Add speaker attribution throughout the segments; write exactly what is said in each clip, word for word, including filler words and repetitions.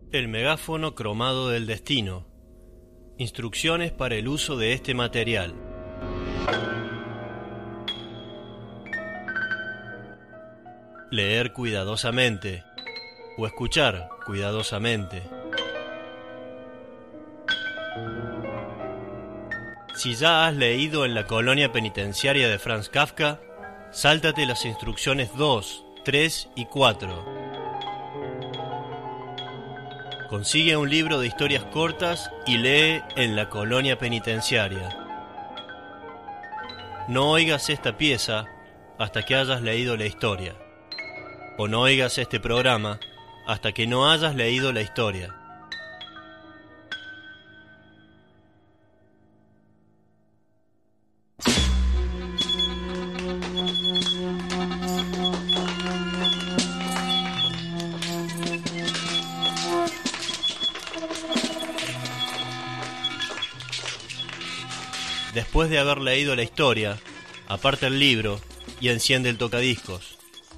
Speaker 1: El megáfono cromado del destino. Instrucciones para el uso de este material. Leer cuidadosamente o escuchar cuidadosamente. Si ya has leído en la colonia penitenciaria de Franz Kafka, sáltate las instrucciones dos, tres y cuatro. Consigue un libro de historias cortas y lee en la colonia penitenciaria. No oigas esta pieza hasta que hayas leído la historia. O no oigas este programa hasta que no hayas leído la historia. Después de haber leído la historia, aparta el libro y enciende el tocadiscos.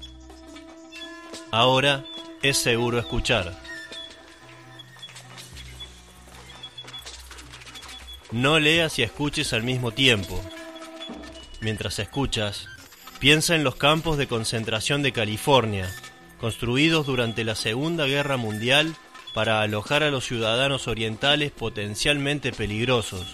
Speaker 1: Ahora es seguro escuchar. No leas y escuches al mismo tiempo. Mientras escuchas, piensa en los campos de concentración de California, construidos durante la Segunda Guerra Mundial para alojar a los ciudadanos orientales potencialmente peligrosos.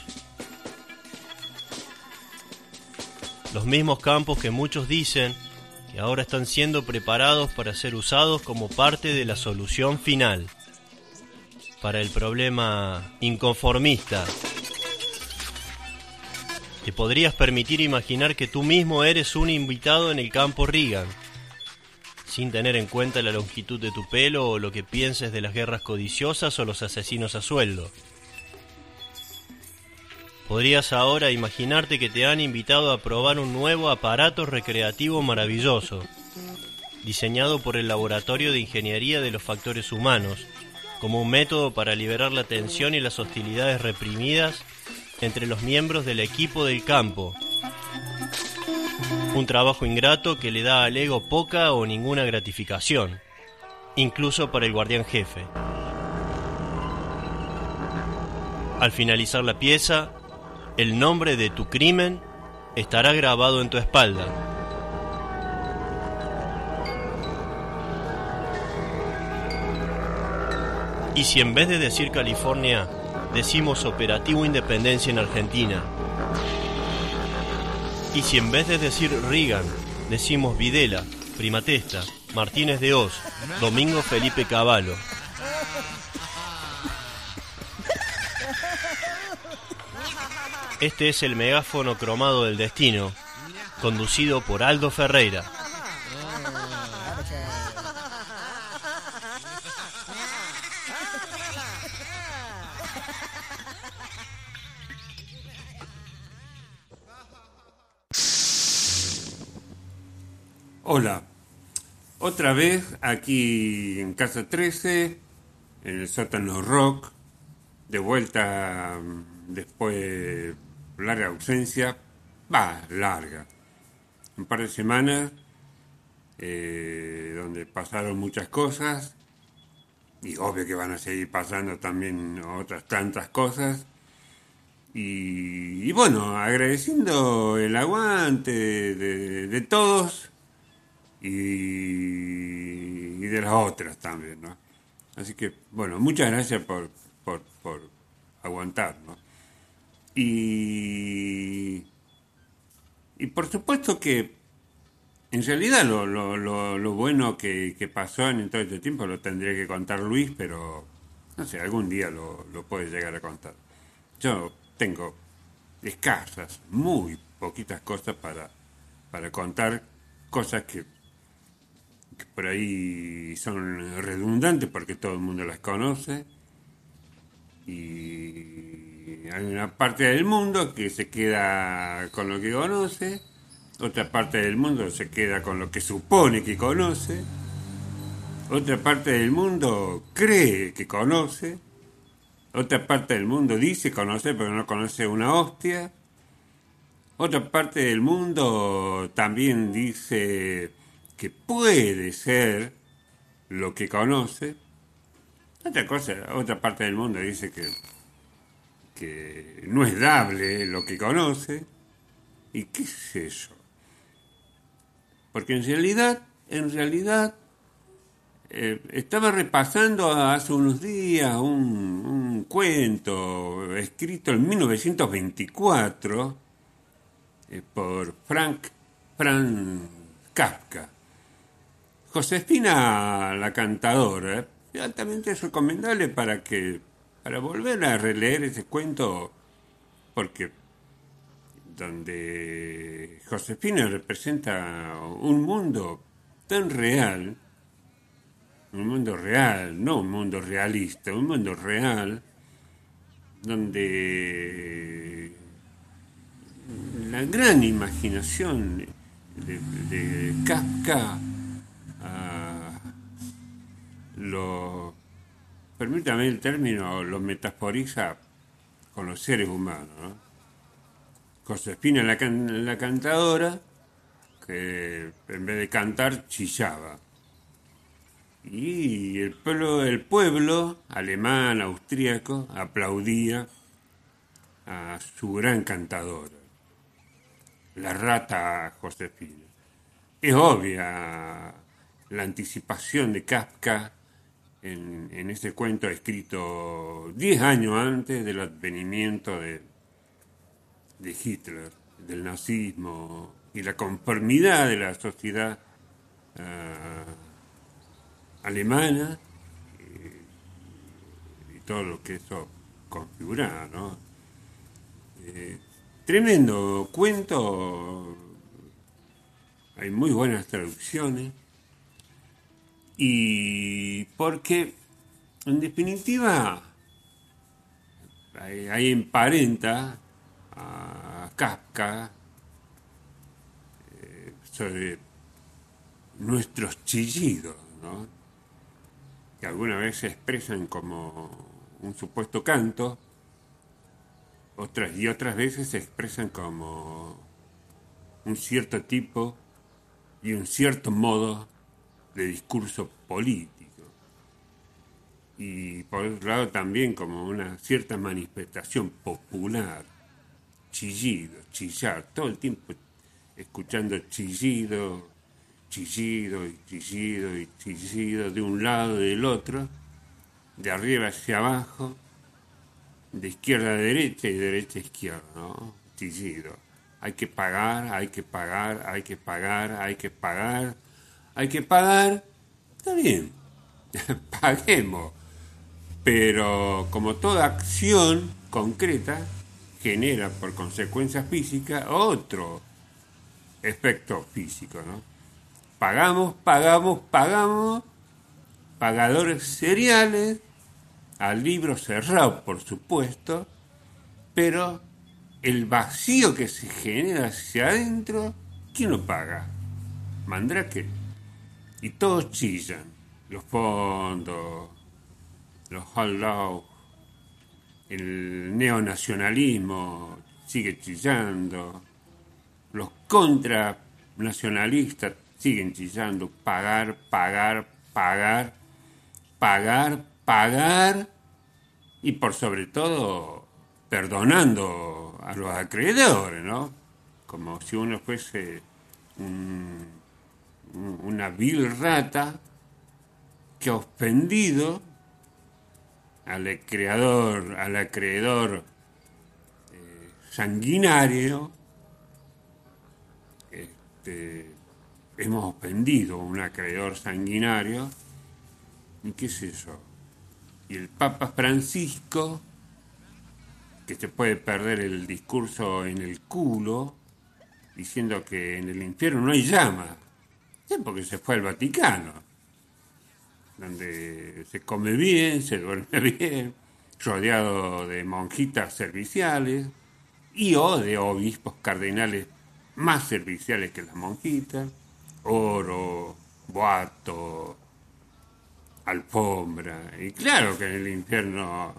Speaker 1: Los mismos campos que muchos dicen que ahora están siendo preparados para ser usados como parte de la solución final para el problema inconformista. Te podrías permitir imaginar que tú mismo eres un invitado en el campo Reagan, sin tener en cuenta la longitud de tu pelo o lo que pienses de las guerras codiciosas o los asesinos a sueldo. Podrías ahora imaginarte que te han invitado a probar un nuevo aparato recreativo maravilloso, diseñado por el Laboratorio de Ingeniería de los Factores Humanos, como un método para liberar la tensión y las hostilidades reprimidas entre los miembros del equipo del campo. Un trabajo ingrato que le da al ego poca o ninguna gratificación, incluso para el guardián jefe. Al finalizar la pieza, el nombre de tu crimen estará grabado en tu espalda. Y si en vez de decir California, decimos Operativo Independencia en Argentina. Y si en vez de decir Reagan, decimos Videla, Primatesta, Martínez de Hoz, Domingo Felipe Cavallo. Este es el megáfono cromado del destino, conducido por Aldo Ferreira.
Speaker 2: Hola, otra vez aquí en Casa trece, en el sótano rock, de vuelta después de larga ausencia, va, larga, un par de semanas, eh, donde pasaron muchas cosas, y obvio que van a seguir pasando también otras tantas cosas, y, y bueno, agradeciendo el aguante de, de, de todos, y, y de las otras también, ¿no? Así que, bueno, muchas gracias por, por, por aguantar, ¿no? Y, y por supuesto que en realidad lo, lo, lo, lo bueno que, que pasó en todo este tiempo lo tendría que contar Luis, pero no sé, algún día lo, lo puede llegar a contar. Yo tengo escasas, muy poquitas cosas para, para contar, cosas que, que por ahí son redundantes porque todo el mundo las conoce. Y hay una parte del mundo que se queda con lo que conoce, otra parte del mundo se queda con lo que supone que conoce, otra parte del mundo cree que conoce, otra parte del mundo dice conocer pero no conoce una hostia, otra parte del mundo también dice que puede ser lo que conoce. Otra cosa, otra parte del mundo dice que, que no es dable lo que conoce, y qué es eso. Porque en realidad, en realidad, eh, estaba repasando hace unos días un, un cuento escrito en mil novecientos veinticuatro eh, por Frank, Franz Kafka. Josefina la cantadora, es altamente recomendable para que para volver a releer ese cuento, porque donde Josefina representa un mundo tan real, un mundo real, no un mundo realista, un mundo real, donde la gran imaginación de, de Kafka uh, lo, permítame el término, lo metaforiza con los seres humanos, ¿no? Josefina la, can, la cantadora, que en vez de cantar chillaba. Y el pueblo, el pueblo alemán, austríaco, aplaudía a su gran cantadora, la rata Josefina. Es obvia la anticipación de Kafka en, en este cuento escrito diez años antes del advenimiento de, de Hitler, del nazismo y la conformidad de la sociedad uh, alemana y, y todo lo que eso configuraba, ¿no? Eh, tremendo cuento, hay muy buenas traducciones, y porque en definitiva ahí, ahí emparenta a Kafka eh, sobre nuestros chillidos, ¿no? Que alguna vez se expresan como un supuesto canto, otras y otras veces se expresan como un cierto tipo y un cierto modo de discurso político, y por otro lado también como una cierta manifestación popular, chillido, chillar, todo el tiempo escuchando chillido, chillido y chillido y chillido de un lado y del otro, de arriba hacia abajo, de izquierda a derecha y de derecha a izquierda, ¿no? Chillido. Hay que pagar, hay que pagar, hay que pagar, hay que pagar, hay que pagar. Está bien, paguemos. Pero como toda acción concreta genera por consecuencia física otro efecto físico, ¿no? Pagamos, pagamos, pagamos, pagadores seriales, al libro cerrado, por supuesto, pero el vacío que se genera hacia adentro, ¿quién lo paga? Mandrake. Y todos chillan, los fondos, los outlaws, el neonacionalismo sigue chillando, los contranacionalistas siguen chillando, pagar, pagar, pagar, pagar, pagar, y por sobre todo perdonando a los acreedores, ¿no? Como si uno fuese un, una vil rata que ha ofendido al acreedor, al acreedor eh, sanguinario. Este, hemos ofendido a un acreedor sanguinario, y qué es eso. Y el Papa Francisco, que se puede perder el discurso en el culo, diciendo que en el infierno no hay llama, sí, porque se fue al Vaticano, donde se come bien, se duerme bien, rodeado de monjitas serviciales y o de obispos cardenales más serviciales que las monjitas, oro, boato, alfombra. Y claro que en el infierno,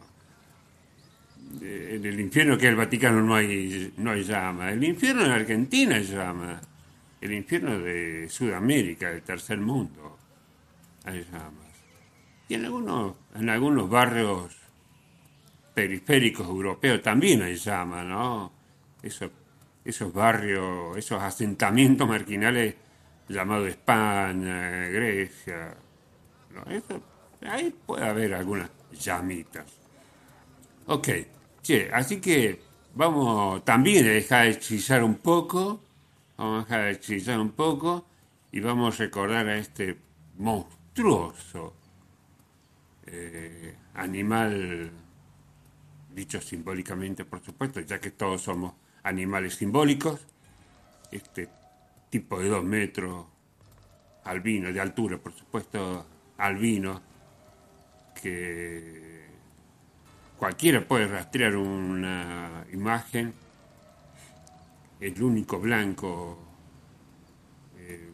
Speaker 2: en el infierno que es el Vaticano no hay, no hay llama. El infierno en Argentina hay llama. El infierno de Sudamérica, del tercer mundo, hay llamas. Y en algunos, en algunos barrios periféricos europeos también hay llama, ¿no? Esos, esos barrios, esos asentamientos marginales llamados España, Grecia, ¿no? Eso, ahí puede haber algunas llamitas. Ok, che, así que vamos también a dejar de chillar un poco, vamos a dejar de chillar un poco y vamos a recordar a este monstruoso eh, animal, dicho simbólicamente por supuesto, ya que todos somos animales simbólicos, este tipo de dos metros, albino, de altura por supuesto, albino, que cualquiera puede rastrear una imagen, el único blanco eh,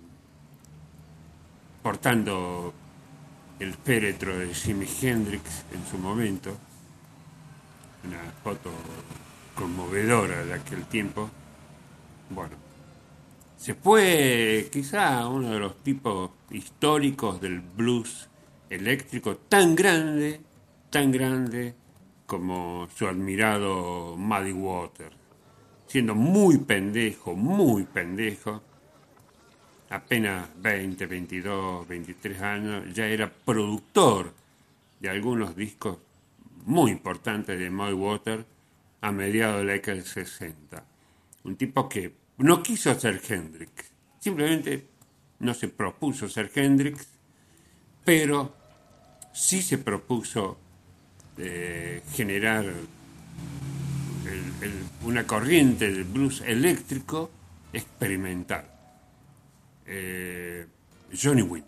Speaker 2: portando el féretro de Jimi Hendrix en su momento, una foto conmovedora de aquel tiempo. Bueno, se fue quizá uno de los tipos históricos del blues eléctrico, tan grande, tan grande como su admirado Muddy Waters, siendo muy pendejo, muy pendejo, apenas veinte, veintidós, veintitrés años, ya era productor de algunos discos muy importantes de Muddy Waters a mediados de la década del sesenta. Un tipo que no quiso ser Hendrix, simplemente no se propuso ser Hendrix, pero sí se propuso eh, generar el, el, una corriente de blues eléctrico experimental. Eh, Johnny Winter.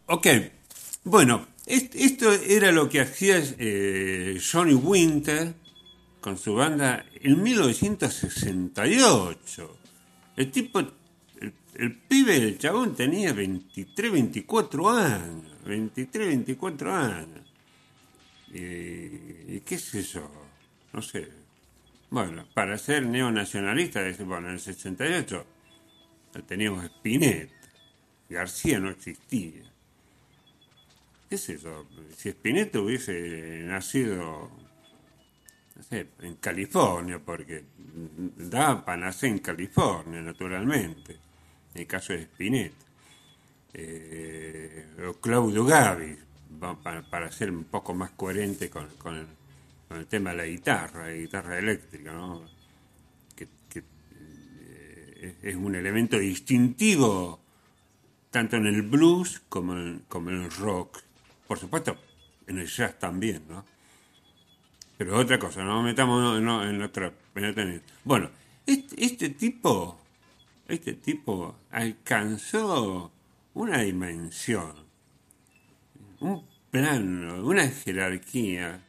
Speaker 2: Ok, bueno, est- esto era lo que hacía eh, Johnny Winter con su banda en mil novecientos sesenta y ocho. El tipo, el, el pibe, el chabón tenía veintitrés, veinticuatro años, veintitrés, veinticuatro años. Y, y qué sé yo, no sé. Bueno, para ser neonacionalista, bueno, en el sesenta y ocho teníamos Spinetta, García no existía. ¿Qué es eso? Si Spinetta hubiese nacido, no sé, en California, porque daba para nacer en California, naturalmente, en el caso de Spinetta. Eh, o Claudio Gavis, para, para ser un poco más coherente con, con, el, con el tema de la guitarra, la guitarra eléctrica, ¿no? Que, que eh, es un elemento distintivo tanto en el blues como en, como en el rock. Por supuesto, en el jazz también, ¿no? Pero otra cosa, no metamos no, en otra... En otra bueno, este, este tipo, este tipo alcanzó una dimensión, un plano, una jerarquía,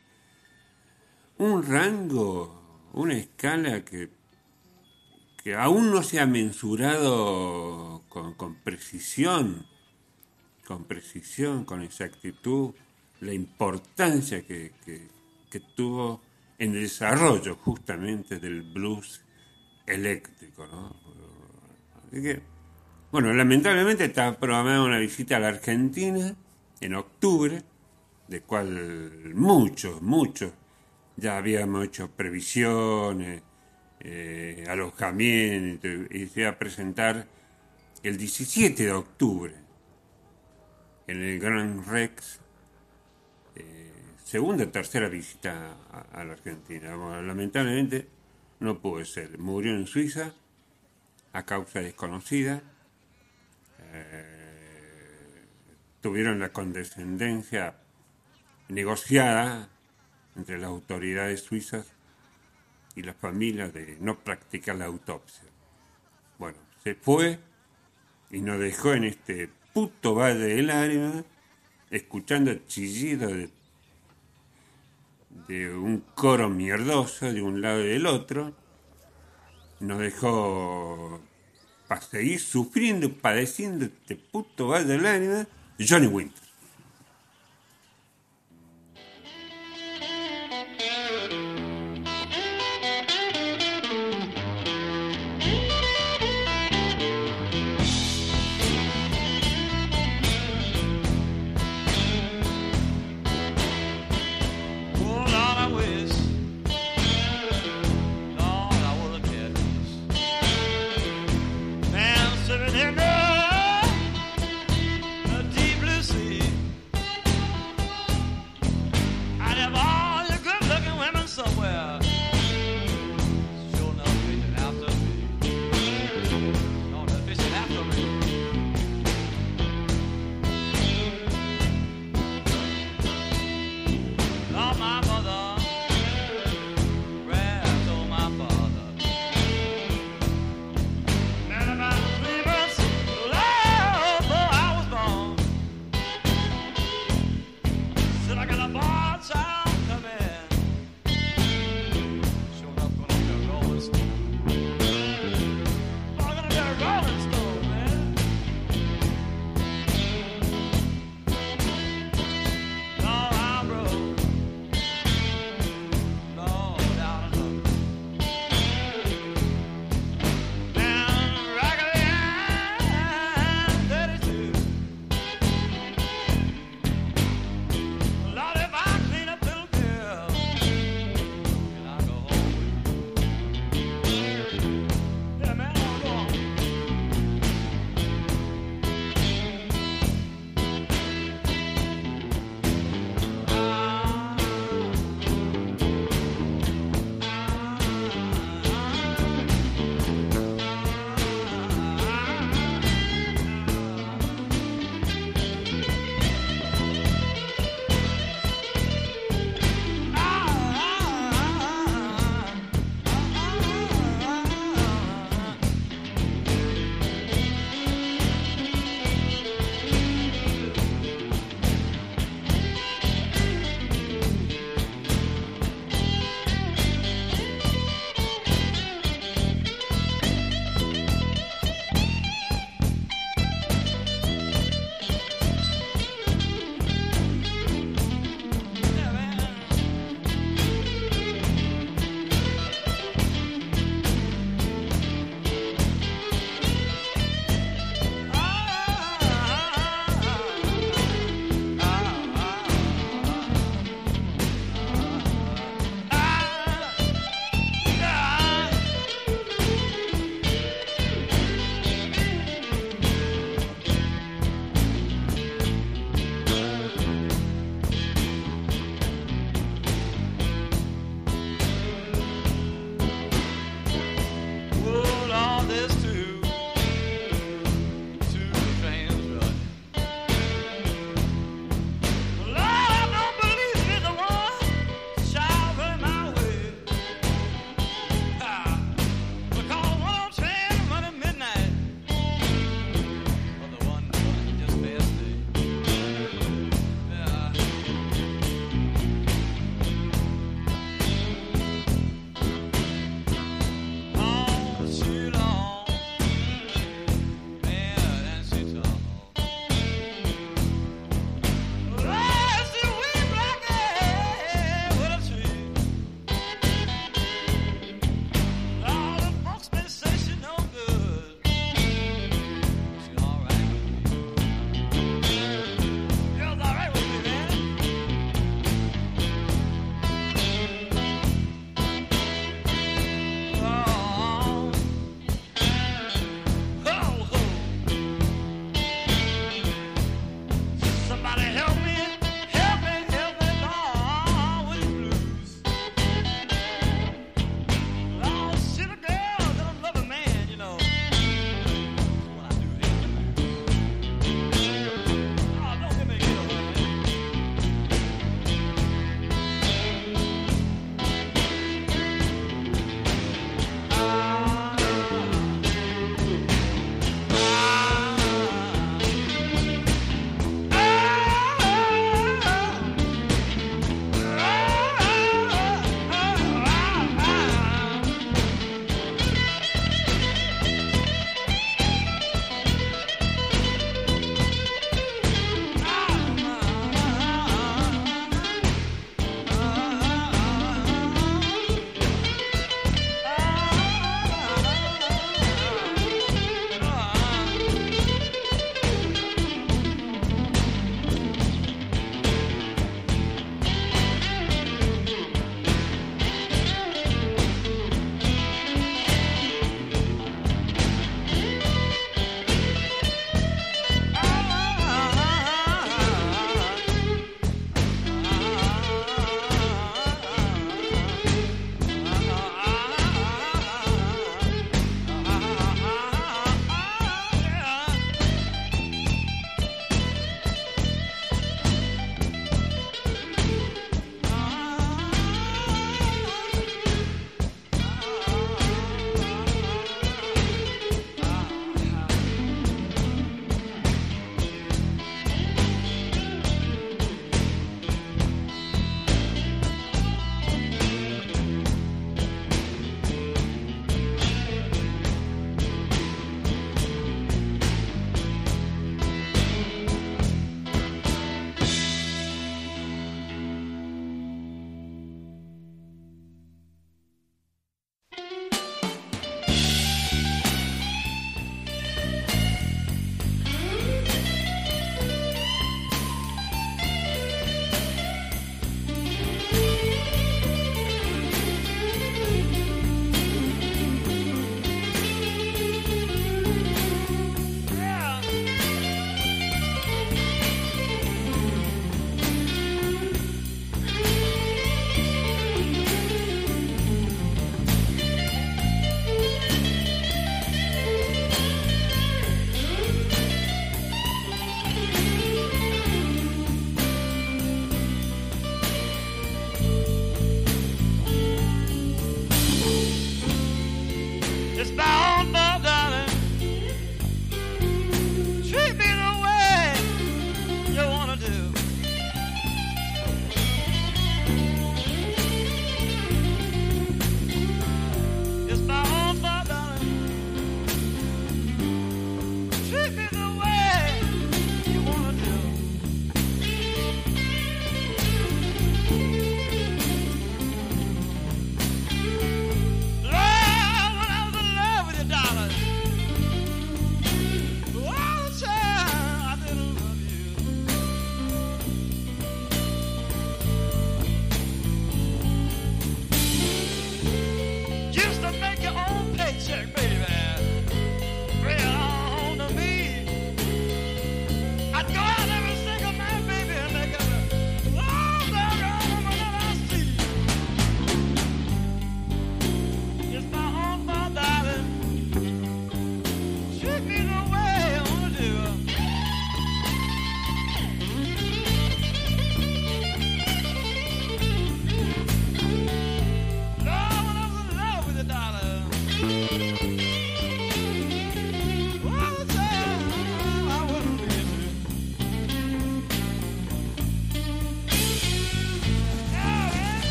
Speaker 2: un rango, una escala que, que aún no se ha mensurado con, con precisión, con precisión, con exactitud, la importancia que, que, que tuvo en el desarrollo justamente del blues eléctrico, ¿no? Así que, bueno, lamentablemente está programada una visita a la Argentina en octubre, de cual muchos, muchos ya habíamos hecho previsiones, eh, alojamiento, y se va a presentar el diecisiete de octubre en el Gran Rex, eh, segunda o tercera visita a, a la Argentina. Bueno, lamentablemente no pudo ser, murió en Suiza a causa desconocida. Eh, tuvieron la condescendencia negociada entre las autoridades suizas y la familia de no practicar la autopsia. Bueno, se fue y nos dejó en este puto valle de lágrimas, escuchando chillidos de, de un coro mierdoso de un lado y del otro. Nos dejó para seguir sufriendo, padeciendo este puto valle de lágrimas, Johnny Winter.
Speaker 3: See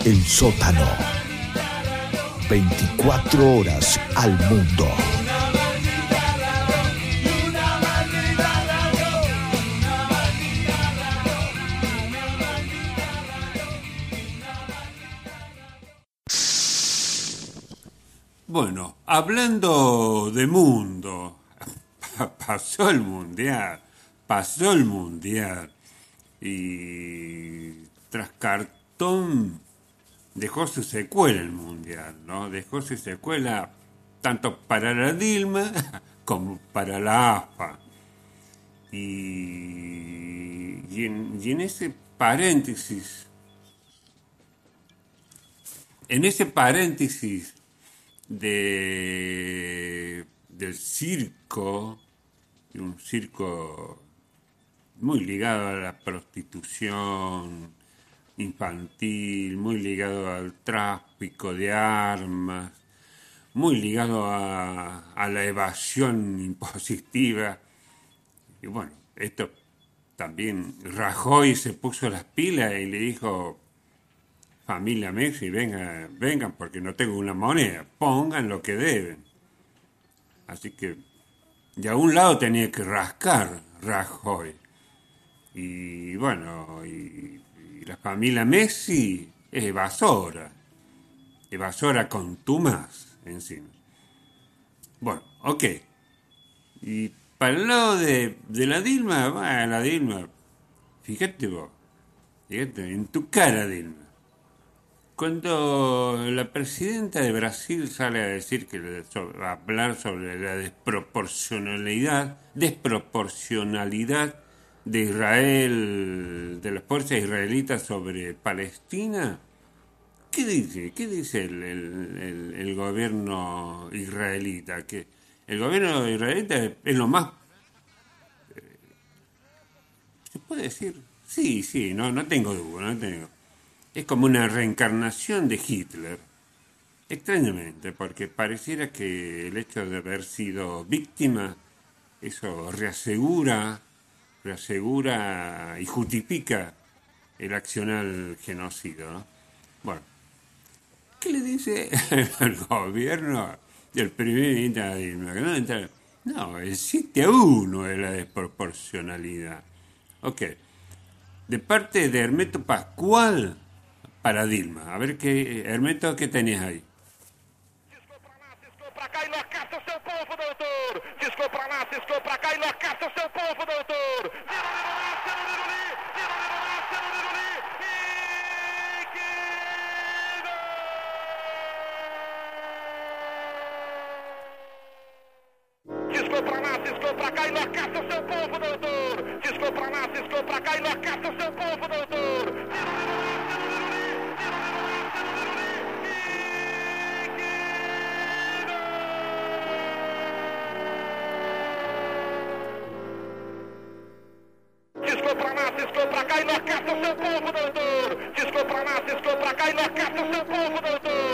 Speaker 3: El sótano. veinticuatro horas al mundo.
Speaker 2: Bueno, hablando de mundo, pasó el mundial, pasó el mundial y tras cartón dejó su secuela el mundial, ¿no? Dejó su secuela tanto para la Dilma como para la A F A. Y, y, en, y en ese paréntesis, en ese paréntesis de, del circo, un circo muy ligado a la prostitución infantil, muy ligado al tráfico de armas, muy ligado a, a la evasión impositiva. Y bueno, esto también Rajoy se puso las pilas y le dijo: familia Messi, vengan, vengan porque no tengo una moneda, pongan lo que deben. Así que de a un lado tenía que rascar Rajoy. Y bueno, y, y la familia Messi es evasora, evasora contumaz encima. Bueno, ok. Y para el lado de, de la Dilma, va, la Dilma, fíjate vos, fíjate, en tu cara, Dilma. Cuando la presidenta de Brasil sale a decir que sobre, a hablar sobre la desproporcionalidad, desproporcionalidad de Israel, de las fuerzas israelitas sobre Palestina, ¿qué dice? ¿Qué dice el, el, el, el gobierno israelita? Que el gobierno israelita es lo más, eh, ¿se puede decir? Sí, sí, no, no tengo duda, no tengo. Es como una reencarnación de Hitler, extrañamente, porque pareciera que el hecho de haber sido víctima, eso reasegura, reasegura y justifica el accional genocidio, ¿no? Bueno, ¿qué le dice al gobierno del primer ministro Dilma? No, no, el siete a uno es la desproporcionalidad. Ok, de parte de Hermeto Pascual para Dilma. A ver, qué Hermeto, ¿qué tenés ahí?
Speaker 4: Ciscou pra lá, ciscou pra cá, enlouquece o seu povo, doutor. Ciscou pra lá, ciscou pra cá, enlouquece o seu povo, doutor. Vira, vira, lá, ceruliruli, vira, vira, lá, ceruliruli. E que gol! Ciscou pra lá, ciscou pra cá, enlouquece o seu povo, doutor. Ciscou pra lá, ciscou pra cá, enlouquece o seu povo, doutor. Vira, vira, lá, ceruliruli, vira, vira, lá, ceruliruli. Ciscou pra lá, ciscou pra cá, enlouquece o seu povo, doutor. Ciscou pra lá, ciscou pra cá, enlouquece o seu povo, doutor.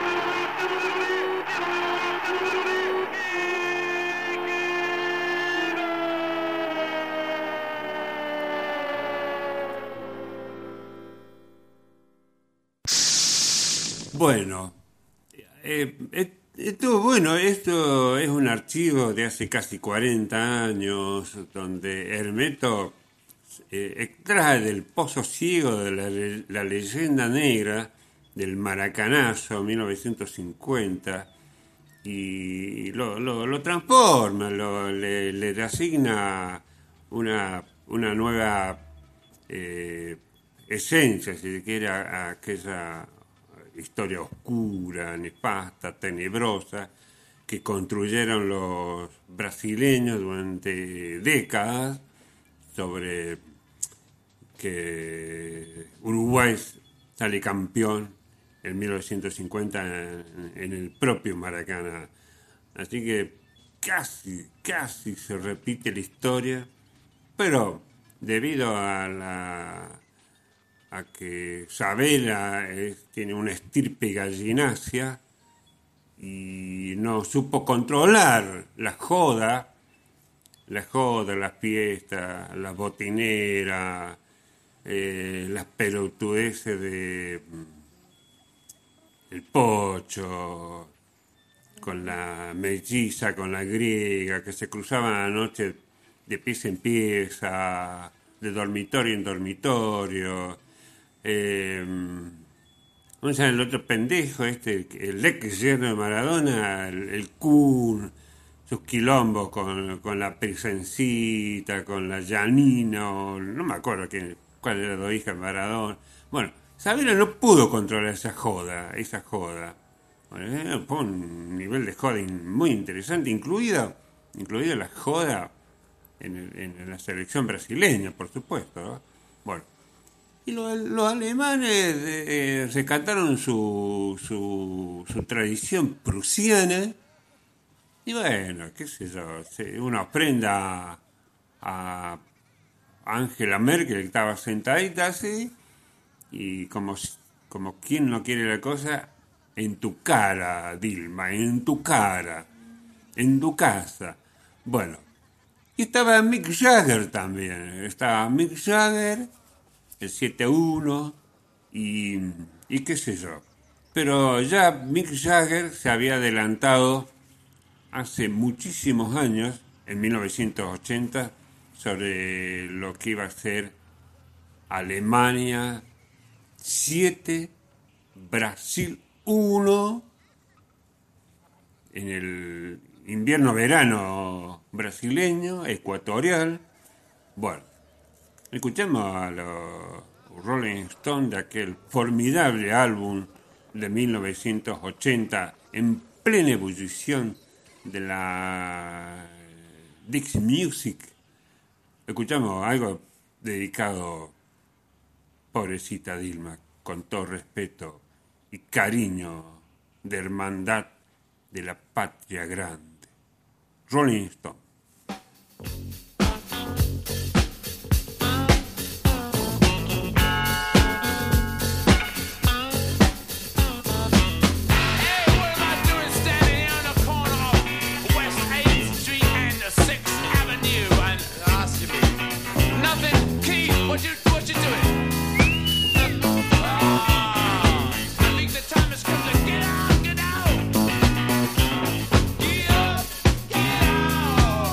Speaker 2: Bueno, eh, esto, bueno, esto es un archivo de hace casi cuarenta años, donde Hermeto eh, extrae del pozo ciego de la, la leyenda negra del Maracanazo mil novecientos cincuenta y lo, lo, lo transforma, lo, le, le asigna una, una nueva eh, esencia, si se quiere, a, a aquella historia oscura, nefasta, tenebrosa, que construyeron los brasileños durante décadas sobre que Uruguay sale campeón en mil novecientos cincuenta en, en el propio Maracaná. Así que casi, casi se repite la historia, pero debido a la a que Sabela es, tiene una estirpe gallinácea y no supo controlar la joda, la joda, las fiestas, las botineras, eh, las pelotudeces de, el Pocho, con la melliza, con la griega, que se cruzaban a la noche de pieza en pieza, de dormitorio en dormitorio. Eh, ¿Cómo se llama el otro pendejo este? El ex yerno de Maradona, el, el Kun, sus quilombos con, con la Presencita, con la Janino, no me acuerdo quién, cuál era la hija de Maradona. Bueno, Sabela no pudo controlar esa joda, esa joda. Bueno, fue un nivel de joda muy interesante, incluida, incluida la joda en, el, en la selección brasileña, por supuesto, ¿no? Bueno, y los, los alemanes eh, rescataron su, su, su tradición prusiana, y bueno, qué sé yo, una ofrenda a Angela Merkel, que estaba sentadita así, y como, como quien no quiere la cosa, en tu cara, Dilma, en tu cara, en tu casa. Bueno, y estaba Mick Jagger también, estaba Mick Jagger, el siete uno, y, y qué sé yo. Pero ya Mick Jagger se había adelantado hace muchísimos años, en mil novecientos ochenta, sobre lo que iba a ser Alemania siete, Brasil uno, en el invierno-verano brasileño, ecuatorial. Bueno, escuchemos a los Rolling Stones de aquel formidable álbum de mil novecientos ochenta, en plena ebullición de la Dixie Music. Escuchamos algo dedicado, pobrecita Dilma, con todo respeto y cariño de hermandad de la patria grande. Rolling Stone.
Speaker 5: Get out, get out.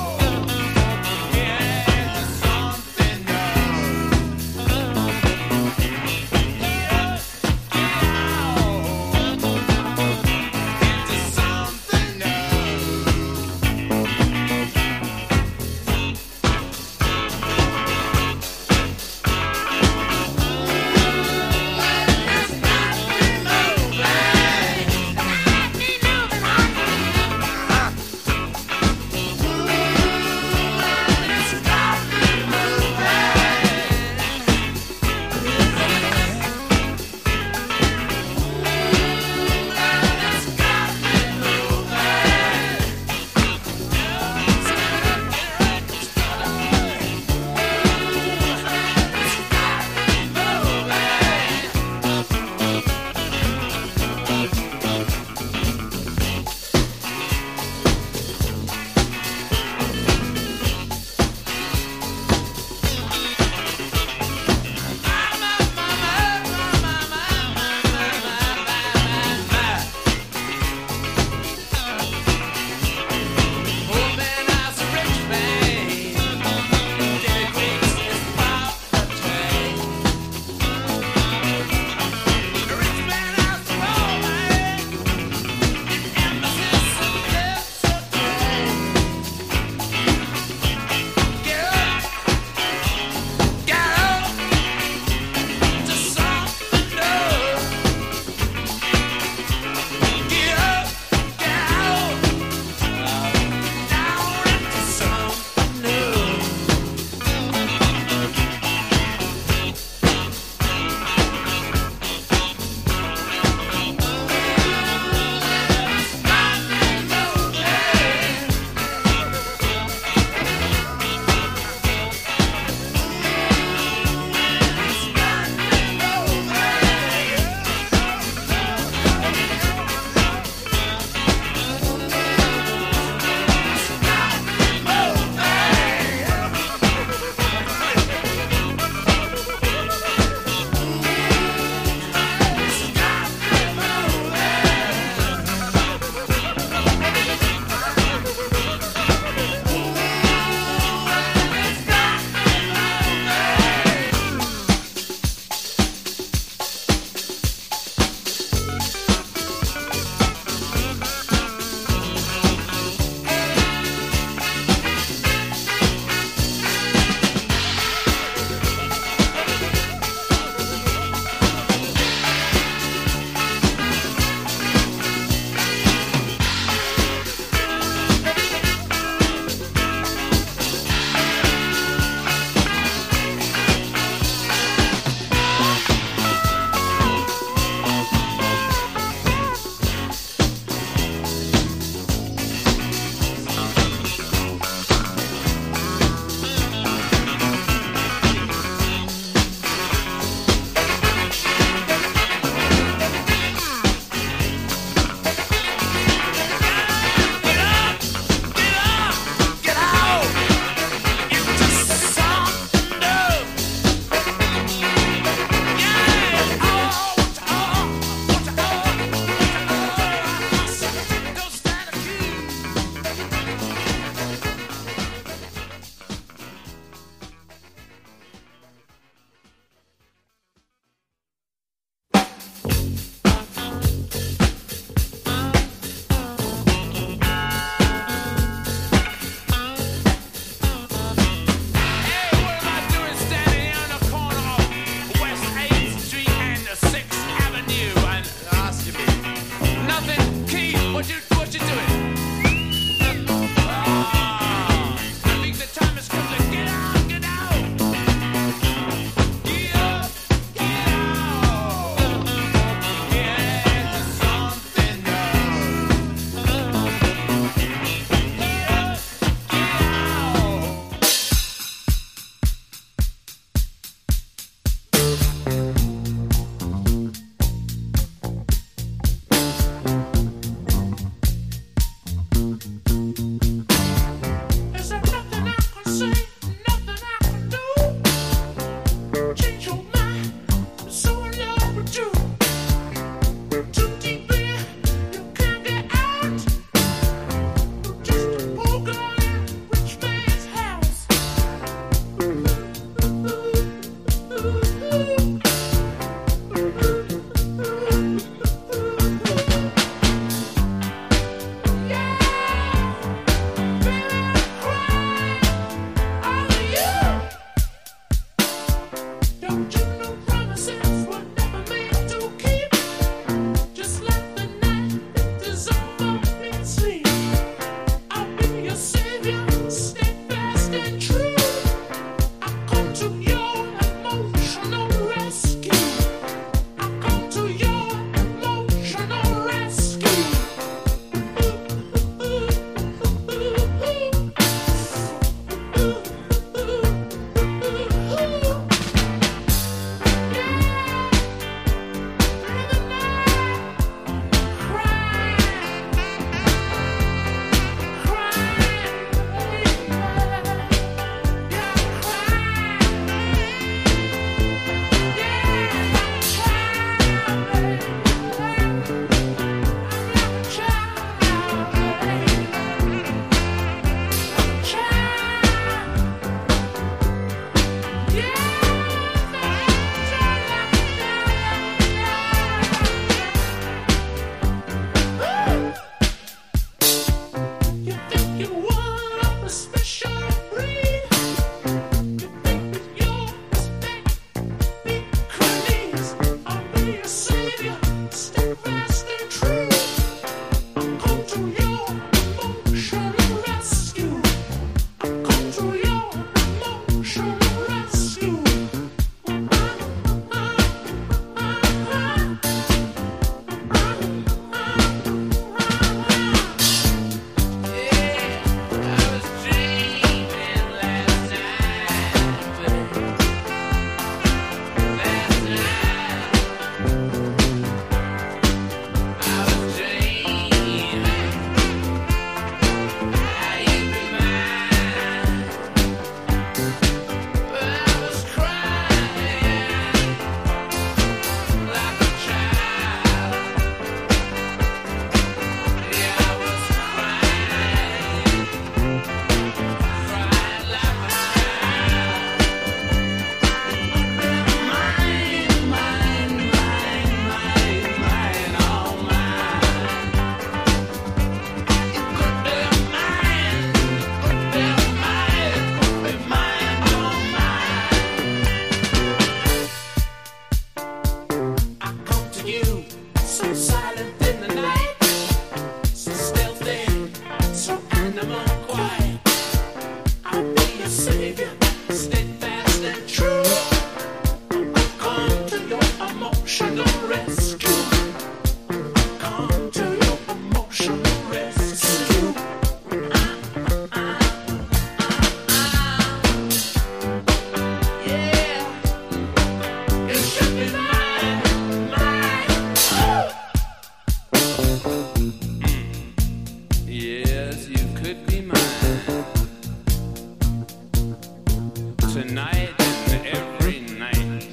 Speaker 5: tonight and every night.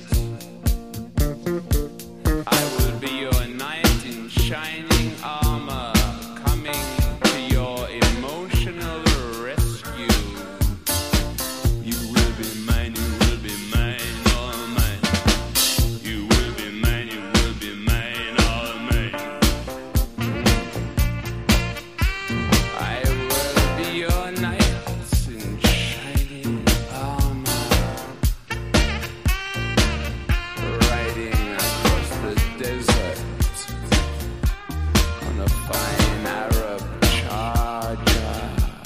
Speaker 5: I will be your knight in shining armor, coming to your emotional rescue. You will be mine, you will be mine, all mine. You will be mine, you will be mine, all mine. I will be your knight in shining armor, riding across the desert on a fine Arab charger.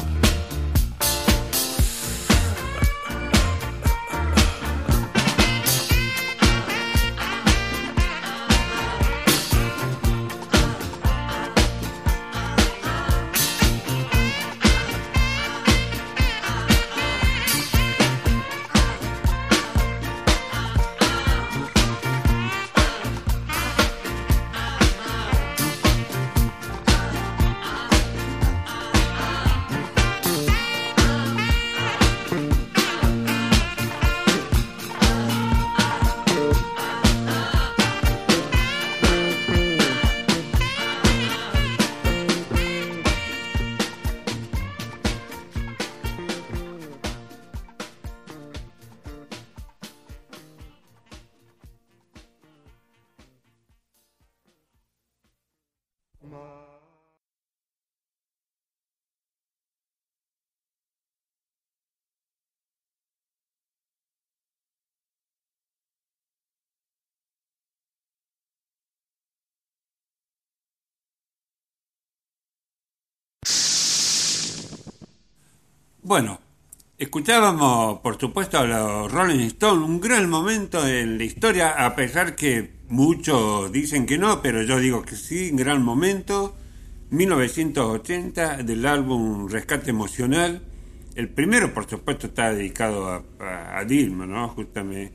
Speaker 2: Bueno, escuchábamos, por supuesto, a los Rolling Stones, un gran momento en la historia, a pesar que muchos dicen que no, pero yo digo que sí, un gran momento, mil novecientos ochenta, del álbum Rescate Emocional. El primero, por supuesto, está dedicado a, a, a Dilma, ¿no? Justamente,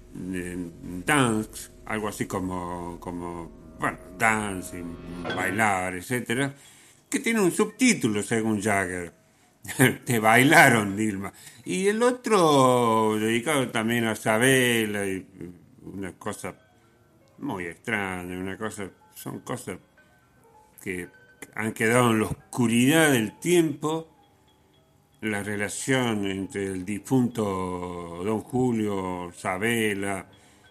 Speaker 2: Dance, algo así como, como bueno, Dance, bailar, etcétera, que tiene un subtítulo, según Jagger. Te bailaron, Dilma. Y el otro dedicado también a Sabela, y una cosa muy extraña, una cosa, son cosas que han quedado en la oscuridad del tiempo. La relación entre el difunto Don Julio Sabela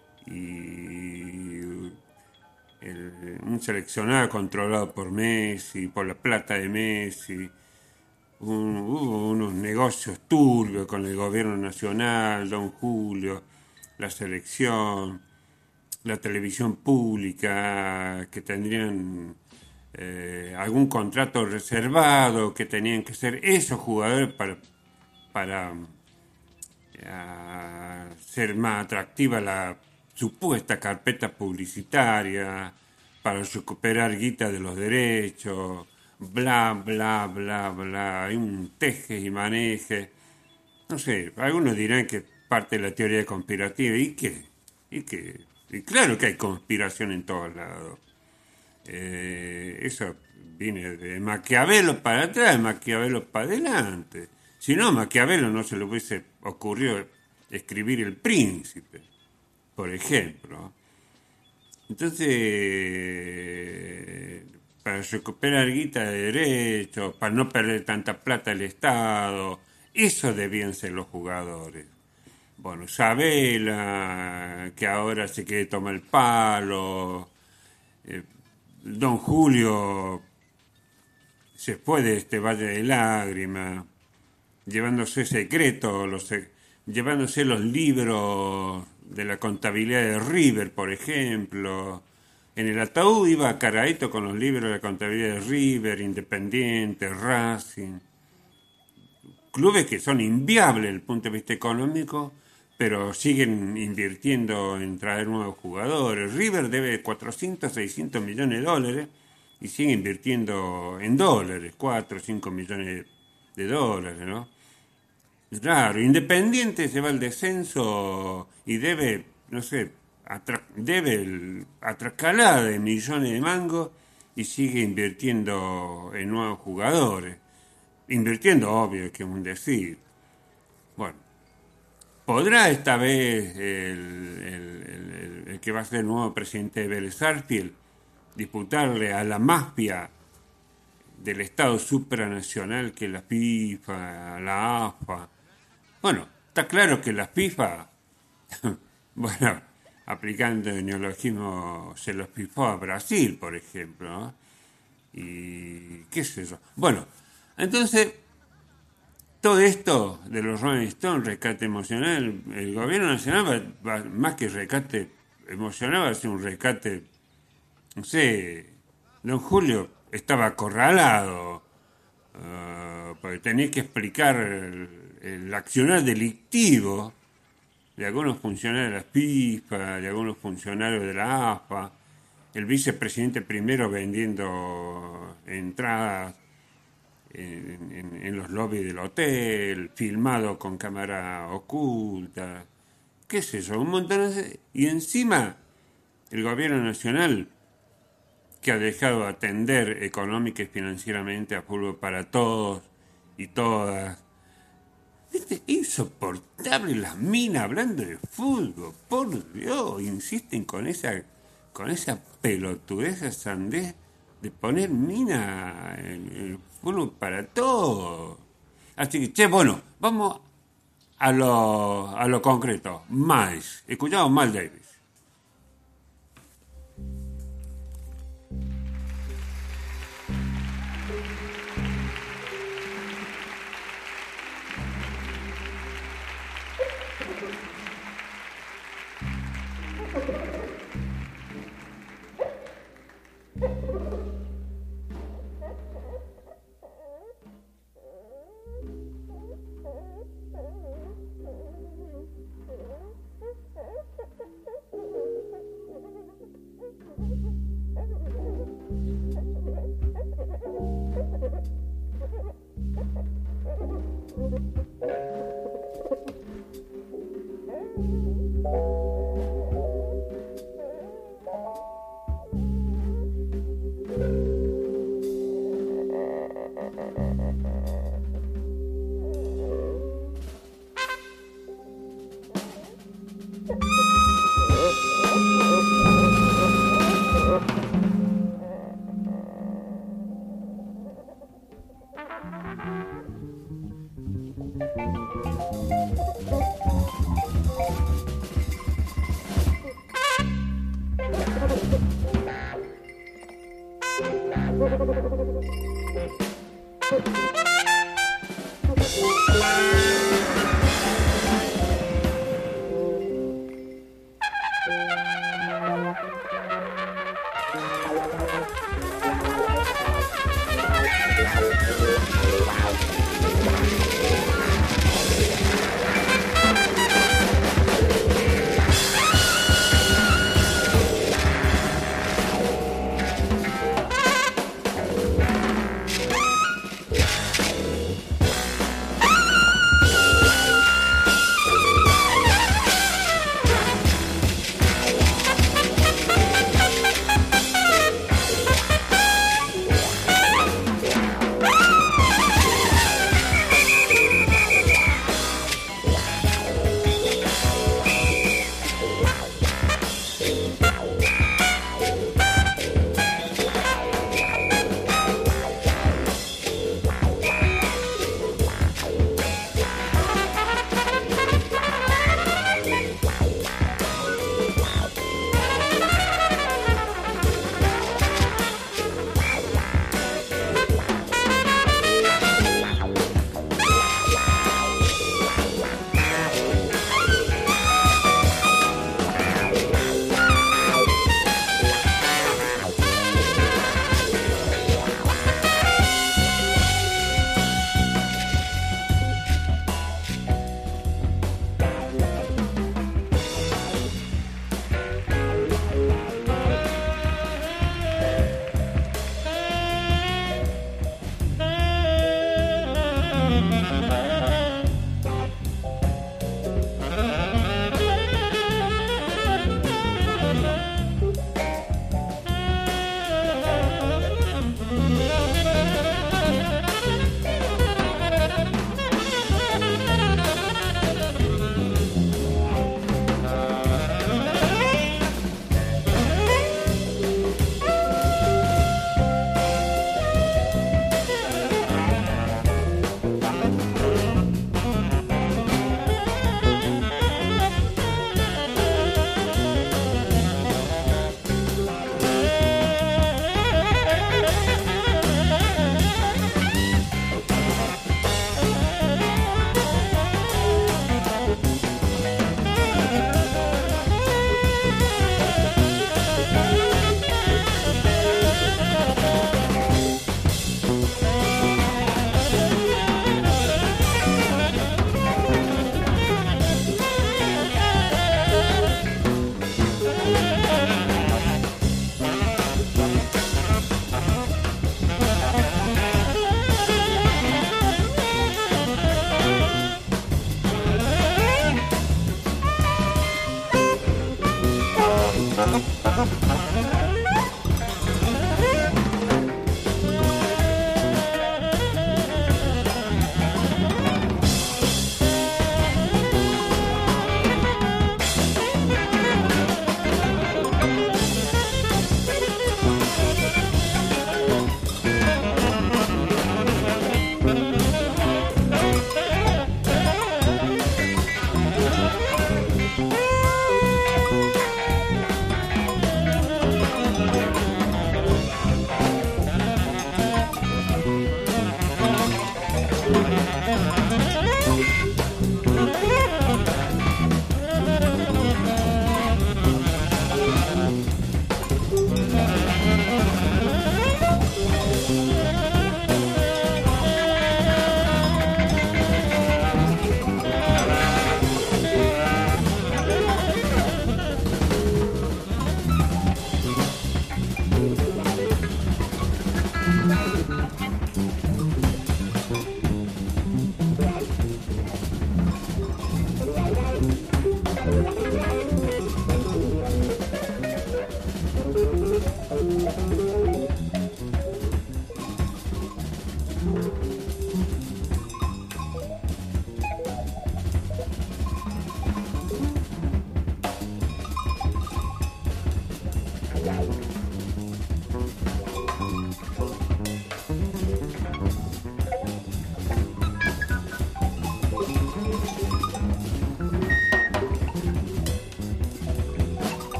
Speaker 2: y el, un seleccionado controlado por Messi, por la plata de Messi. Un, hubo unos negocios turbios con el gobierno nacional, Don Julio, la selección, la televisión pública, que tendrían eh, algún contrato reservado, que tenían que ser esos jugadores para, para eh, ser más atractiva la supuesta carpeta publicitaria, para recuperar guita de los derechos. Bla, bla, bla, bla, hay un teje y maneje. No sé, algunos dirán que parte de la teoría conspirativa. ¿Y qué? ¿Y qué? Y claro que hay conspiración en todos lados. Eh, eso viene de Maquiavelo para atrás, de Maquiavelo para adelante. Si no, a Maquiavelo no se le hubiese ocurrido escribir El Príncipe, por ejemplo. Entonces, para recuperar guita de derechos, para no perder tanta plata el Estado, eso debían ser los jugadores. Bueno, Sabela, que ahora se quiere tomar el palo, eh, Don Julio se fue de este valle de lágrimas, llevándose secretos, los, llevándose los libros de la contabilidad de River, por ejemplo. En el ataúd iba cargadito con los libros de la contabilidad de River, Independiente, Racing. Clubes que son inviables desde el punto de vista económico, pero siguen invirtiendo en traer nuevos jugadores. River debe cuatrocientos, seiscientos millones de dólares y sigue invirtiendo en dólares, cuatro o cinco millones de dólares, ¿no? Claro, Independiente se va al descenso y debe, no sé, atra- debe el atracalada de millones de mangos y sigue invirtiendo en nuevos jugadores. Invirtiendo, obvio, que es un decir. Bueno, ¿Podrá esta vez el, el, el, el que va a ser el nuevo presidente de Vélez Sarsfield disputarle a la mafia del Estado supranacional que es la FIFA, la A F A? Bueno, está claro que la FIFA, bueno, aplicando el neologismo, se los pifó a Brasil, por ejemplo, ¿no? Y qué sé yo. Bueno, entonces, todo esto de los Rolling Stones, rescate emocional, el gobierno nacional va, va, más que rescate emocional, va a ser un rescate, no sé, don Julio estaba acorralado, uh, porque tenía que explicar el, el accionar delictivo de algunos funcionarios de la FIFA, de algunos funcionarios de la A F A, el vicepresidente primero vendiendo entradas en, en, en los lobbies del hotel, filmado con cámara oculta, qué sé yo, un montón de... Y encima, el gobierno nacional, que ha dejado de atender económica y financieramente a fútbol para todos y todas. ¿Viste? Insoportable las minas hablando de fútbol, por Dios, insisten con esa con esa pelotudez, esa sandez de poner mina en el fútbol para todos. Así que, che, bueno, vamos a lo, a lo concreto. Miles, escuchamos Miles Davis.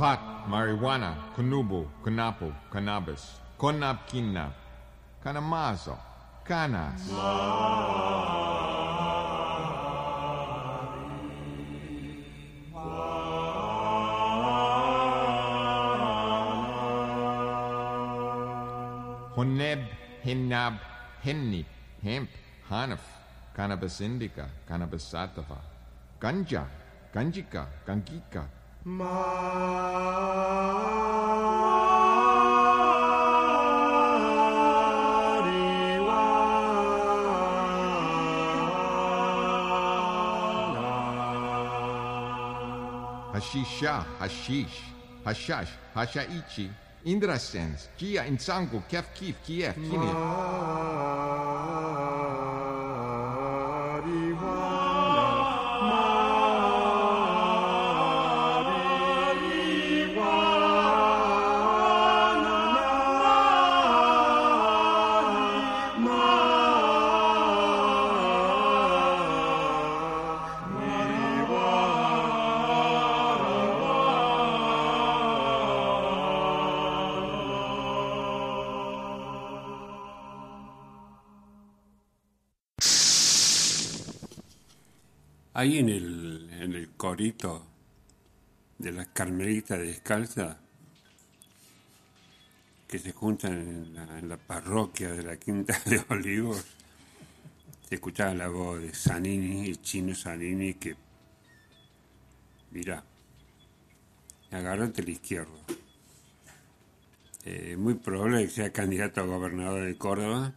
Speaker 6: pot, marijuana, kunubu, kunapu, cannabis, konap kinap, kanamazo, canas. Honeb, hinab, henni, hemp, hanaf, cannabis indica, cannabis sativa, ganja, ganjika, gangika. Hashisha, hashish, hashash, hashaichi, indrasens, kia insangu, kef kif, kief, kinif.
Speaker 2: Ahí en el, en el corito de las carmelitas descalzas que se juntan en la, en la parroquia de la Quinta de Olivos, se escuchaba la voz de Zanini, el chino Zanini, que, mirá, agarrate la izquierda. Eh, muy probable que sea candidato a gobernador de Córdoba.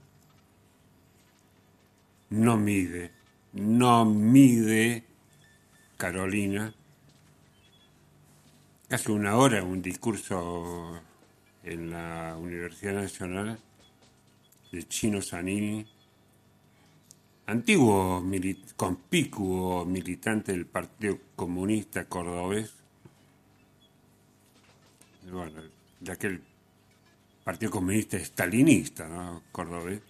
Speaker 2: No mide. No mide Carolina. Hace una hora un discurso en la Universidad Nacional del chino Zanini, antiguo mili- conspicuo militante del Partido Comunista Cordobés, bueno, de aquel Partido Comunista estalinista, ¿no? Cordobés.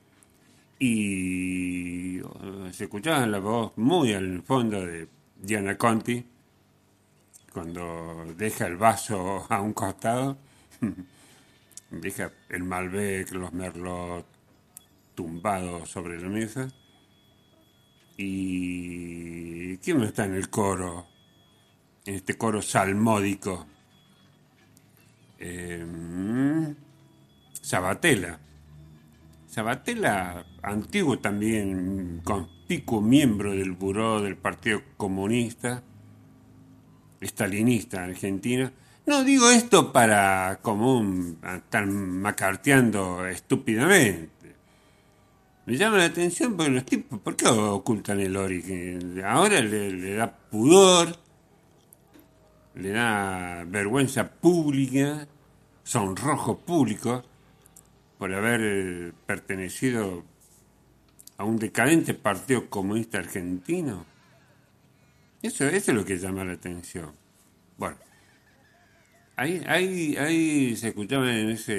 Speaker 2: Y se escuchaba la voz muy al fondo de Diana Conti, cuando deja el vaso a un costado, deja el Malbec, los Merlot tumbados sobre la mesa. ¿Y quién no está en el coro? En este coro salmódico. Eh, Sabatella. Sabatella, antiguo también, conspicuo miembro del buró del Partido Comunista, estalinista argentina. No digo esto para como un, estar macarteando estúpidamente. Me llama la atención porque los tipos, ¿por qué ocultan el origen? Ahora le, le da pudor, le da vergüenza pública, sonrojo público, por haber pertenecido a un decadente Partido Comunista Argentino. Eso, eso es lo que llama la atención. Bueno, ahí, ahí, ahí se escuchaba en esa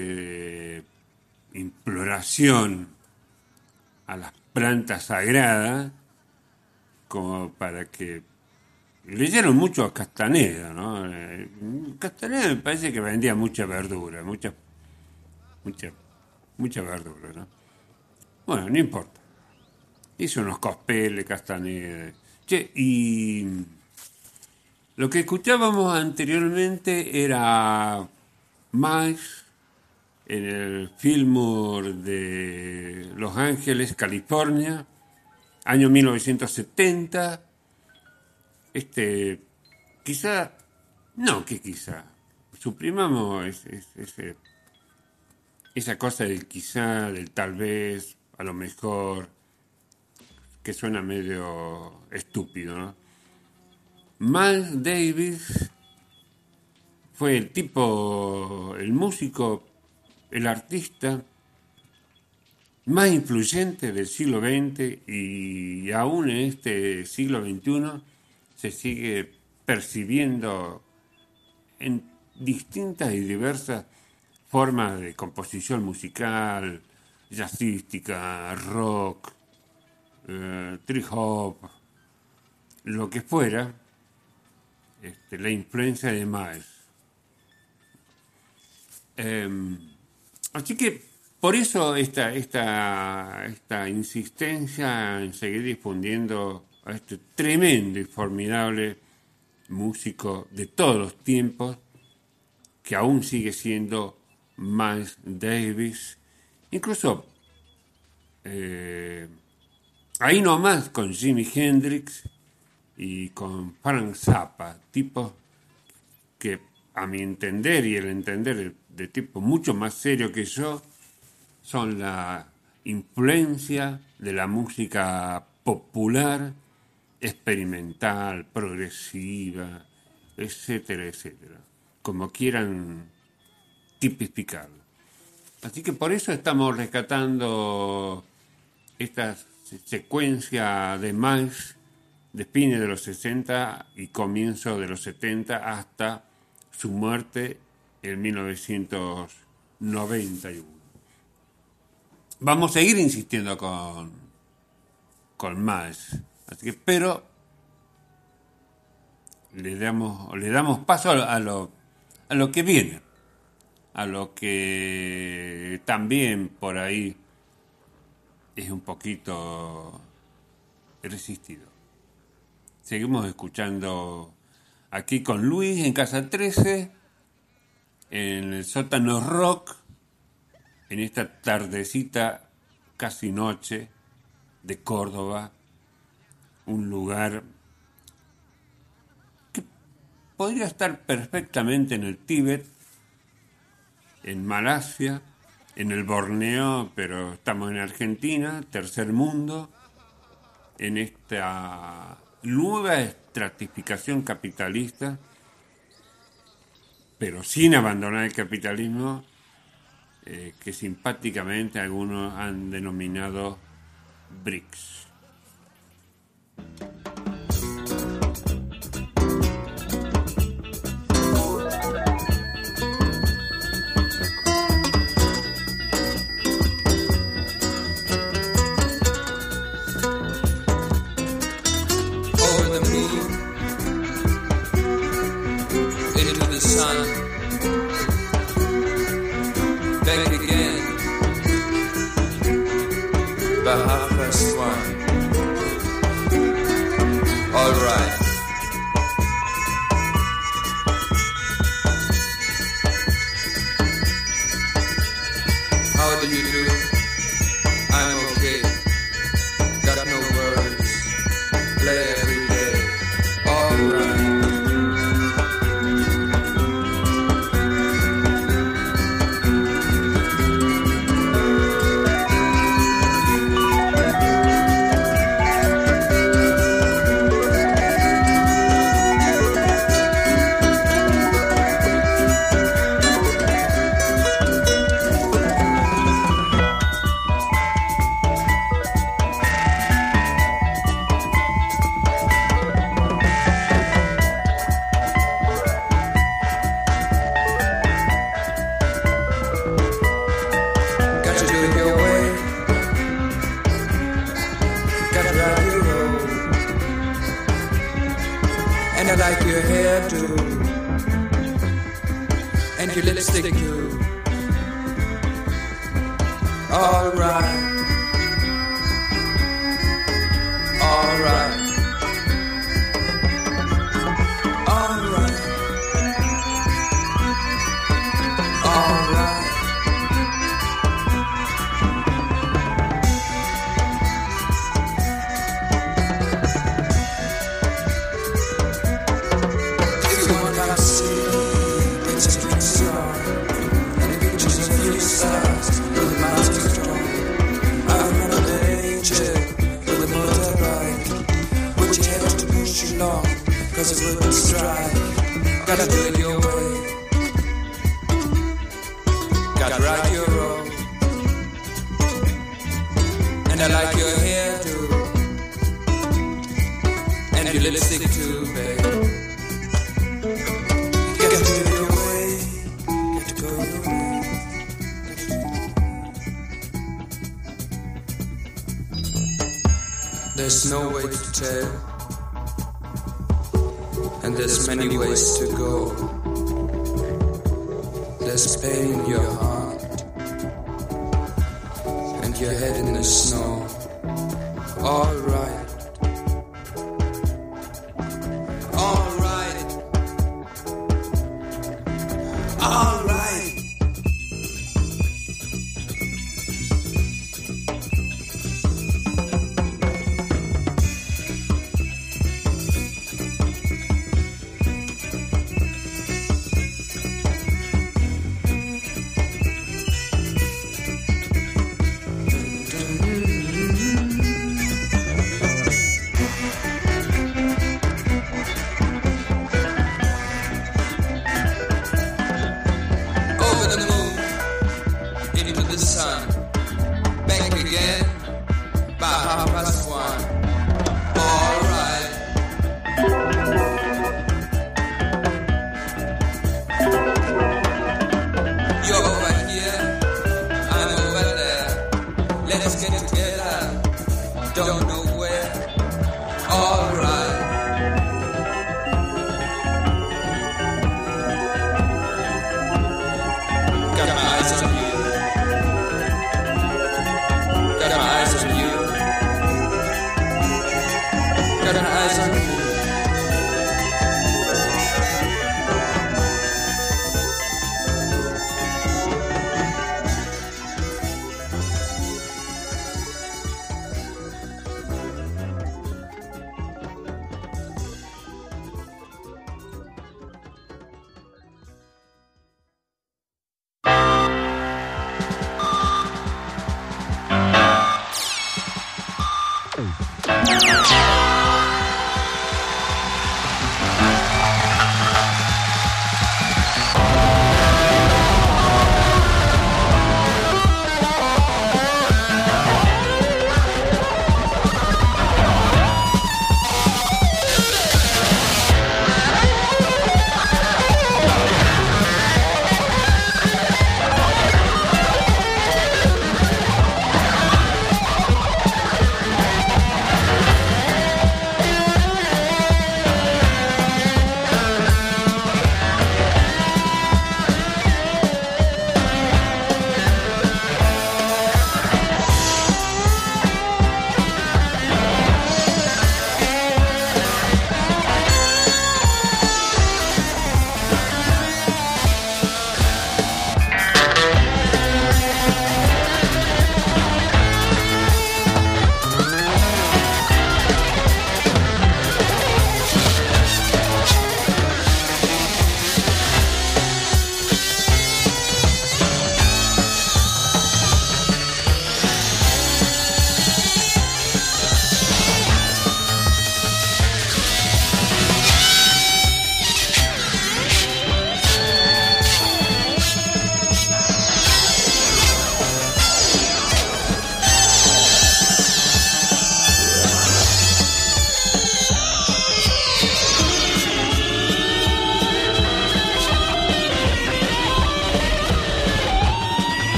Speaker 2: imploración a las plantas sagradas, como para que leyeron mucho a Castaneda, ¿no? Castaneda me parece que vendía mucha verdura, mucha, mucha Mucha verdura, ¿no? Bueno, no importa. Hizo unos cospeles, Castaneda. Che, y lo que escuchábamos anteriormente era Miles en el Fillmore de Los Ángeles, California, año mil novecientos setenta. Este, quizá, no, que quizá, suprimamos ese... ese esa cosa del quizá, del tal vez, a lo mejor, que suena medio estúpido, ¿no? Miles Davis fue el tipo, el músico, el artista más influyente del siglo veinte, y aún en este siglo veintiuno se sigue percibiendo en distintas y diversas formas de composición musical, jazzística, rock, eh, trip hop, lo que fuera, este, la influencia de Miles. Eh, así que por eso esta, esta, esta insistencia en seguir difundiendo a este tremendo y formidable músico de todos los tiempos, que aún sigue siendo Miles Davis, incluso eh, ahí nomás con Jimi Hendrix y con Frank Zappa, tipos que a mi entender y el entender de, de tipo mucho más serio que yo, son la influencia de la música popular, experimental, progresiva, etcétera, etcétera, como quieran tipificarlo. Así que por eso estamos rescatando esta secuencia de Miles, de fines de los sesenta y comienzo de los setenta hasta su muerte en mil novecientos noventa y uno. Vamos a seguir insistiendo con, con Miles, así que, pero le damos, le damos paso a, a, lo, a lo que viene, a lo que también por ahí es un poquito resistido. Seguimos escuchando aquí con Luis en Casa trece, en el Sótano Rock, en esta tardecita, casi noche, de Córdoba, un lugar que podría estar perfectamente en el Tíbet, en Malasia, en el Borneo, pero estamos en Argentina, tercer mundo, en esta nueva estratificación capitalista, pero sin abandonar el capitalismo, eh, que simpáticamente algunos han denominado B R I C S.
Speaker 7: There's no way to tell, and there's many ways to go. there's pain in your heart and your head in the snow. All right, all right, all right.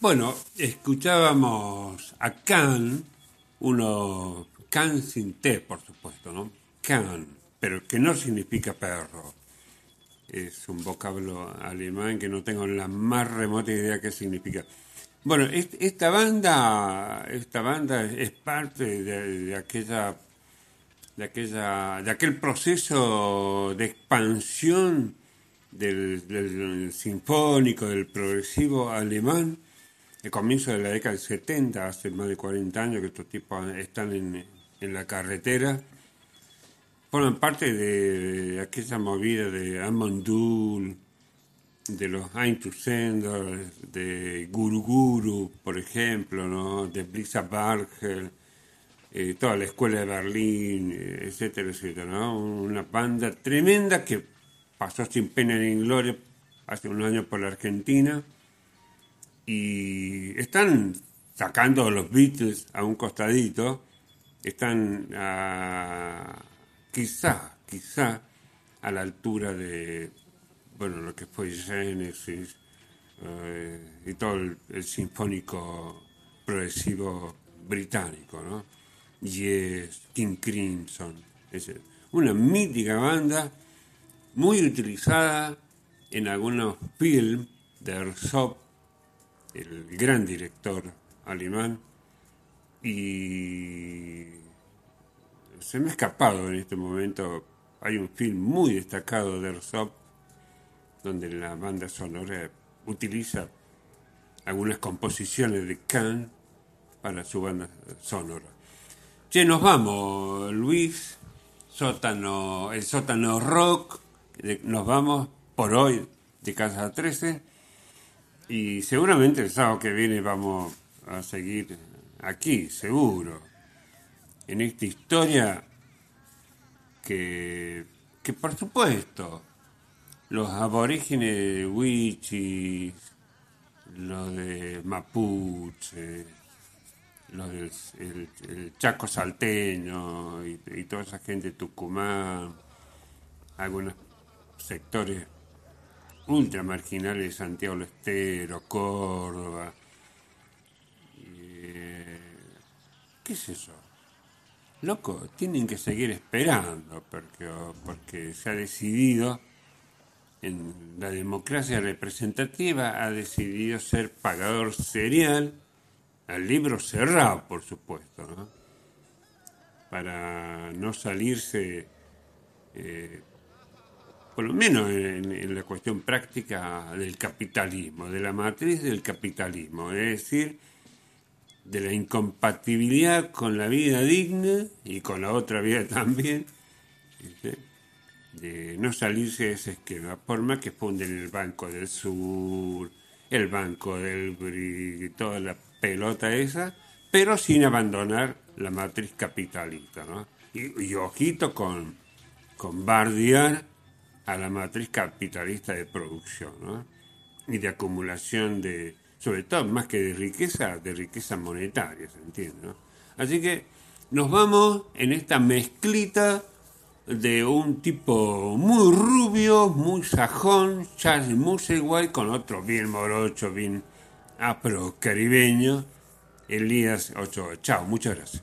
Speaker 2: Bueno, escuchábamos a Can, uno Can sin T, por supuesto, ¿no? Can, pero que no significa perro. Es un vocablo alemán que no tengo la más remota idea qué significa. Bueno, est- esta banda, esta banda es parte de, de aquella, de aquella, de aquel proceso de expansión del, del sinfónico, del progresivo alemán. El comienzo de la década del setenta, hace más de cuarenta años que estos tipos están en, en la carretera. Forman parte de, de aquella movida de Amandul, de los Eintursender, de Guru Guru, por ejemplo, ¿no? De Blixa Bargel, eh, toda la escuela de Berlín, eh, etcétera, etcétera, ¿no? Una banda tremenda que pasó sin pena ni gloria hace unos años por la Argentina y están sacando a los Beatles a un costadito, están a, quizá, quizá a la altura de, bueno, lo que fue Genesis eh, y todo el, el sinfónico progresivo británico, ¿no? Yes, King Crimson, es una mítica banda muy utilizada en algunos films de Herzog, el gran director alemán, y se me ha escapado en este momento, hay un film muy destacado de Herzog donde la banda sonora utiliza algunas composiciones de Can para su banda sonora. Che, nos vamos, Luis, sótano, el sótano rock, nos vamos por hoy de Casa trece y seguramente el sábado que viene vamos a seguir aquí, seguro, en esta historia que, que por supuesto los aborígenes de Wichis, los de Mapuche, los del el, el Chaco salteño y, y toda esa gente de Tucumán, algunos sectores ultramarginales de Santiago del Estero, Córdoba, eh, ¿qué es eso? Loco, tienen que seguir esperando porque, porque se ha decidido, en la democracia representativa, ha decidido ser pagador serial al libro cerrado, por supuesto, ¿no? Para no salirse, eh, por lo menos en, en la cuestión práctica, del capitalismo, de la matriz del capitalismo, es decir, de la incompatibilidad con la vida digna y con la otra vida también, ¿sí? De no salirse de ese esquema, por más que funden el Banco del Sur, el Banco del B R I C, toda la pelota esa, pero sin abandonar la matriz capitalista, ¿no? Y, y ojito con, con bardear a la matriz capitalista de producción, ¿no? Y de acumulación de, sobre todo más que de riqueza, de riqueza monetaria, ¿se entiende, no? Así que nos vamos en esta mezclita de un tipo muy rubio, muy sajón, Charles Musselwhite, con otro bien morocho, bien afro caribeño, Elías Ochoa. Chao, muchas gracias.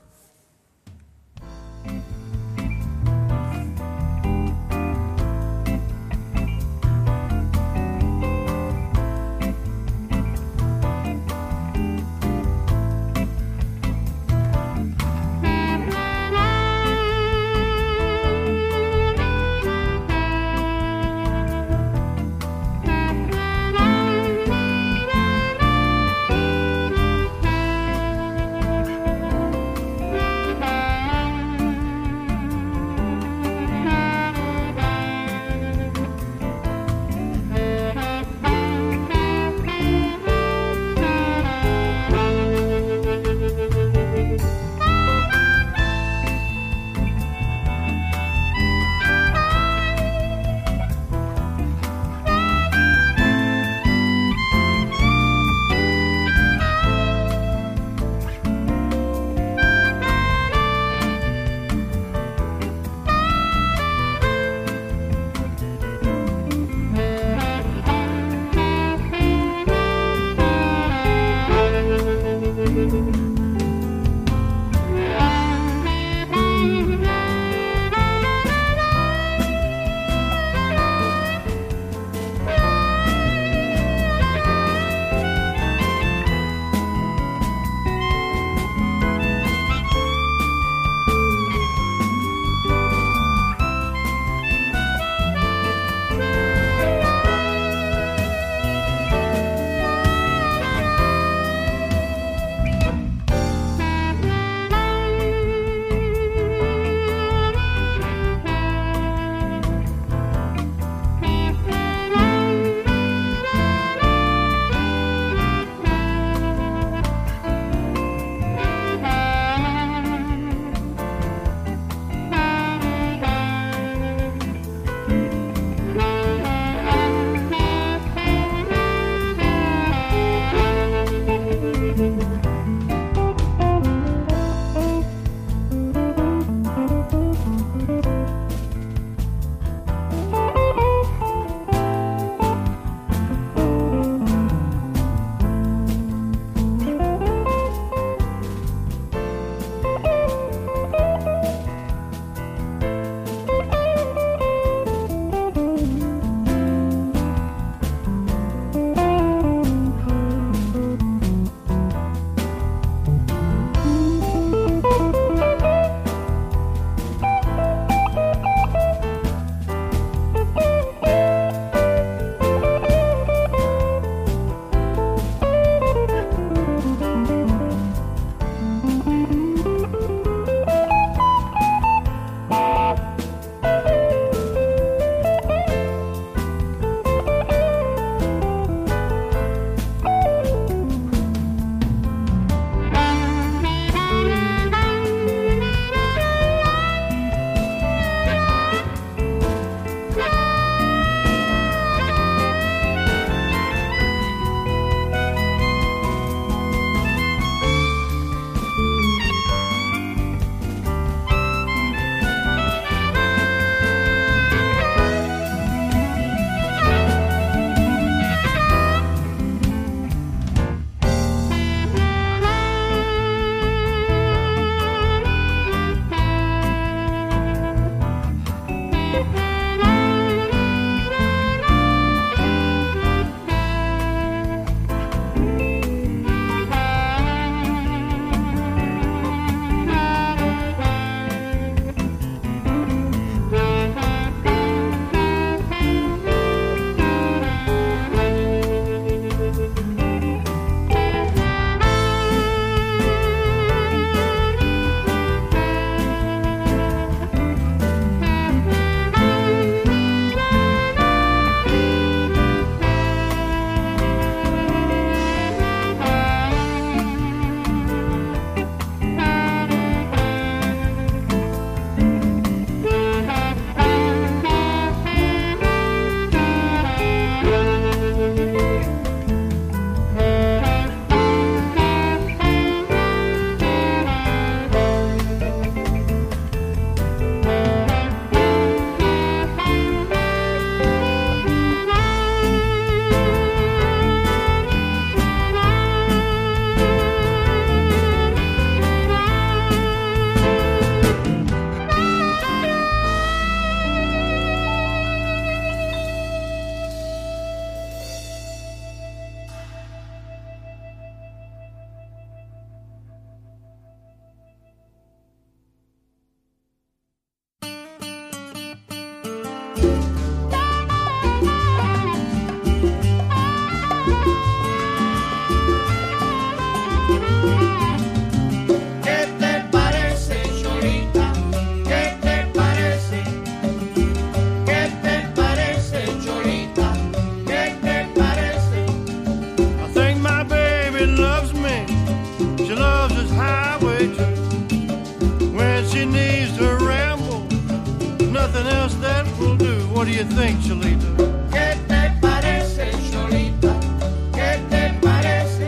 Speaker 8: What do you think, Cholita?
Speaker 9: ¿Qué te parece, Cholita? ¿Qué te parece?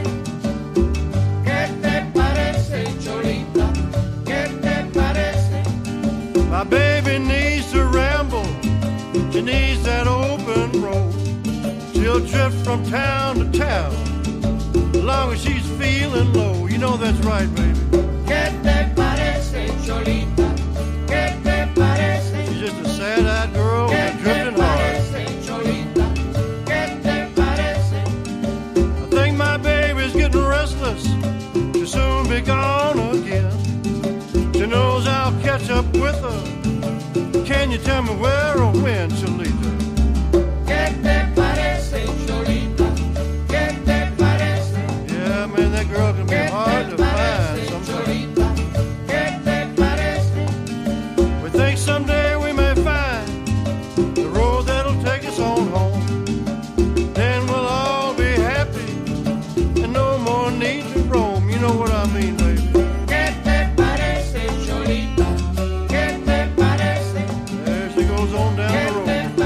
Speaker 9: ¿Qué te parece, Cholita? ¿Qué te parece?
Speaker 8: My baby needs to ramble. She needs that open road. She'll drift from town to town as long as she's feeling low. You know that's right, baby.
Speaker 9: ¿Qué te parece, Cholita? ¿Qué te parece?
Speaker 8: She's just a sad-eyed girl with a drifting heart.
Speaker 9: ¿Qué te parece?
Speaker 8: I think my baby's getting restless. She'll soon be gone again. She knows I'll catch up with her. Can you tell me where or when, Cholita?
Speaker 9: ¿Qué te parece, Cholita? ¿Qué te parece?
Speaker 8: Yeah, man, that girl can be hard to find sometimes.
Speaker 9: ¿Qué te parece?
Speaker 8: We think someday we may find the road that'll take us on home. Then we'll all be happy and no more need to roam. You know what I mean, baby.
Speaker 9: ¿Qué te parece, Cholita? ¿Qué te parece?
Speaker 8: There she goes on down the road.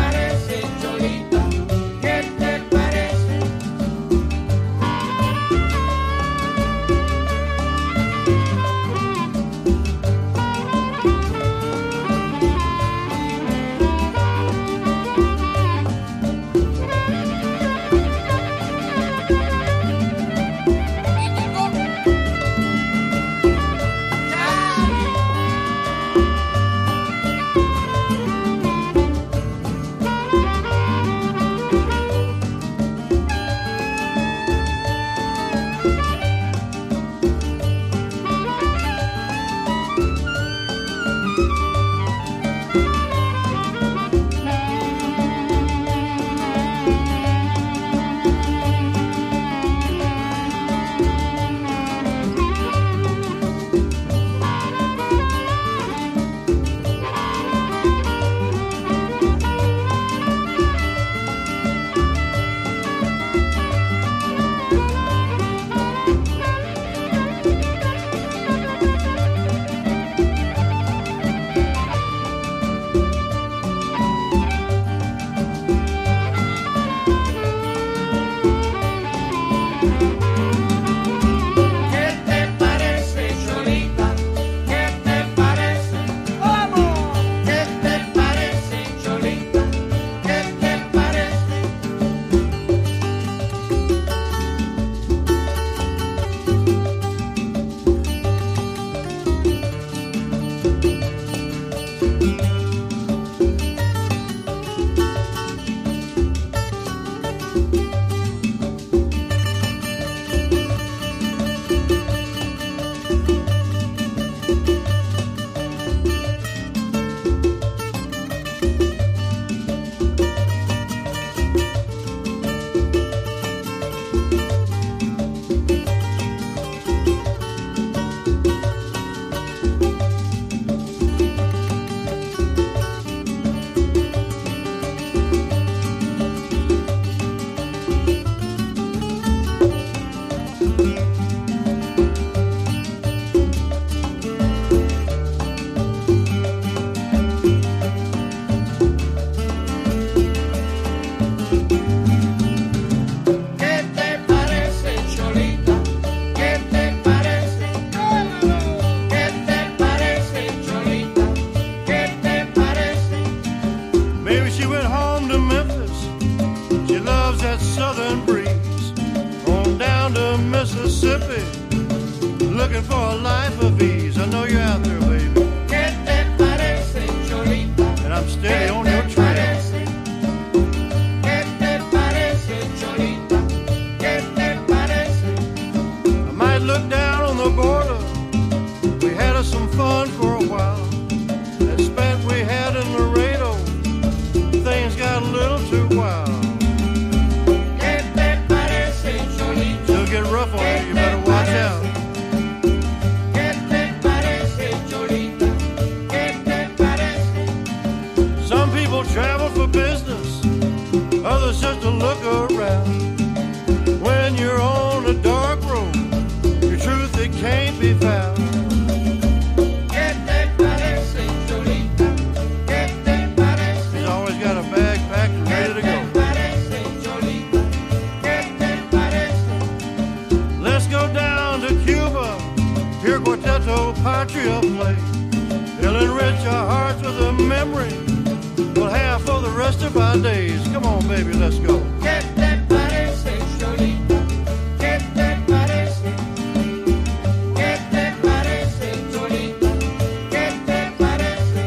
Speaker 8: Maybe she went home to Memphis. She loves that southern breeze. On down to Mississippi, looking for a life of ease. I know you're out there, baby.
Speaker 9: ¿Qué te parece, Cholita?
Speaker 8: And I'm steady on your trail.
Speaker 9: ¿Qué te parece, Cholita? ¿Qué te parece?
Speaker 8: I might look down on the border. We had us some fun for a while. That spent we had in Laredo, things got a little too wild.
Speaker 9: ¿Qué te parece, Cholita?
Speaker 8: She'll get rough on you, you better watch out.
Speaker 9: ¿Qué te parece, Cholita? ¿Qué te parece?
Speaker 8: Some people travel for business, others just to look around. When you're on a dark road, your truth it can't be found.
Speaker 9: ¿Qué te parece, Cholita? ¿Qué te parece?
Speaker 8: He's always got a bag packed and ready to
Speaker 9: ¿Qué
Speaker 8: go.
Speaker 9: te parece, Cholita? ¿Qué te parece?
Speaker 8: Let's go down to Cuba, hear Quarteto Patria play. It'll enrich our hearts with a memory we'll have for the rest of our days. Come on, baby, let's go.
Speaker 9: ¿Qué te parece, Cholita? ¿Qué te parece? ¿Qué te parece, Cholita? ¿Qué te parece?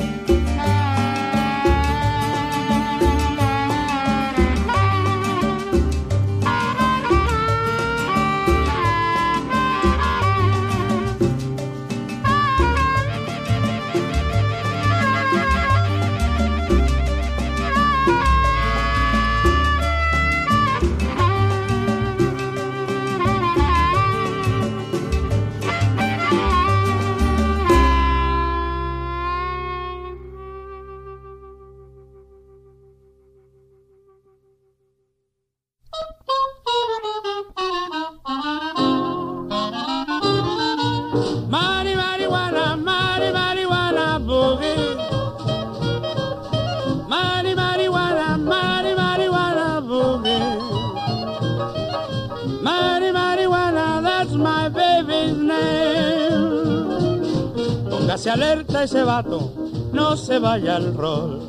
Speaker 10: Mari marijuana, mari marijuana boogie. Mari marijuana, mari marijuana boogie. Mari marijuana, that's my baby's name. Póngase alerta ese vato, no se vaya al rol.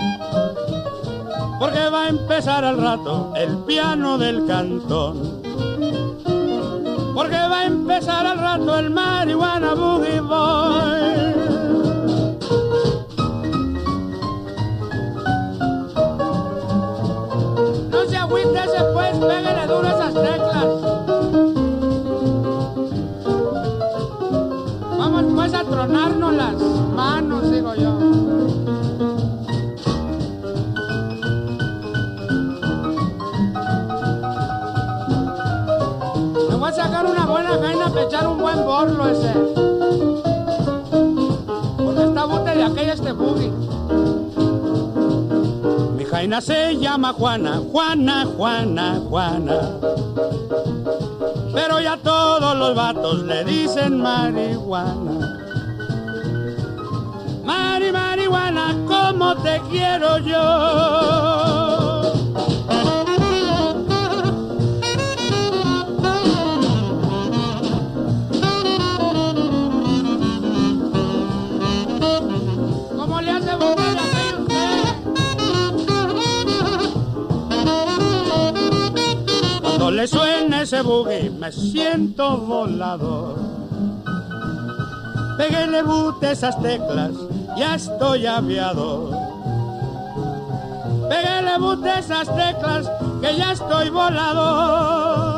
Speaker 10: Porque va a empezar al rato el piano del cantón. Porque va a empezar al rato el marihuana boogie boy. No se agüite ese pues, pégale duro esas teclas. Vamos pues a tronarnos las manos, digo yo. Me voy a sacar una buena jaina para echar un buen borlo ese. Porque está bote de aquella este boogie. Mi jaina se llama Juana, Juana, Juana, Juana. Pero ya todos los vatos le dicen marihuana. Mari, marihuana, ¿cómo te quiero yo? ¿Cómo le hace boca de aquello usted? Cuando le suena ese boogie me siento volador. Péguele bute esas teclas, ya estoy aviador. Péguele bute esas teclas, que ya estoy volador.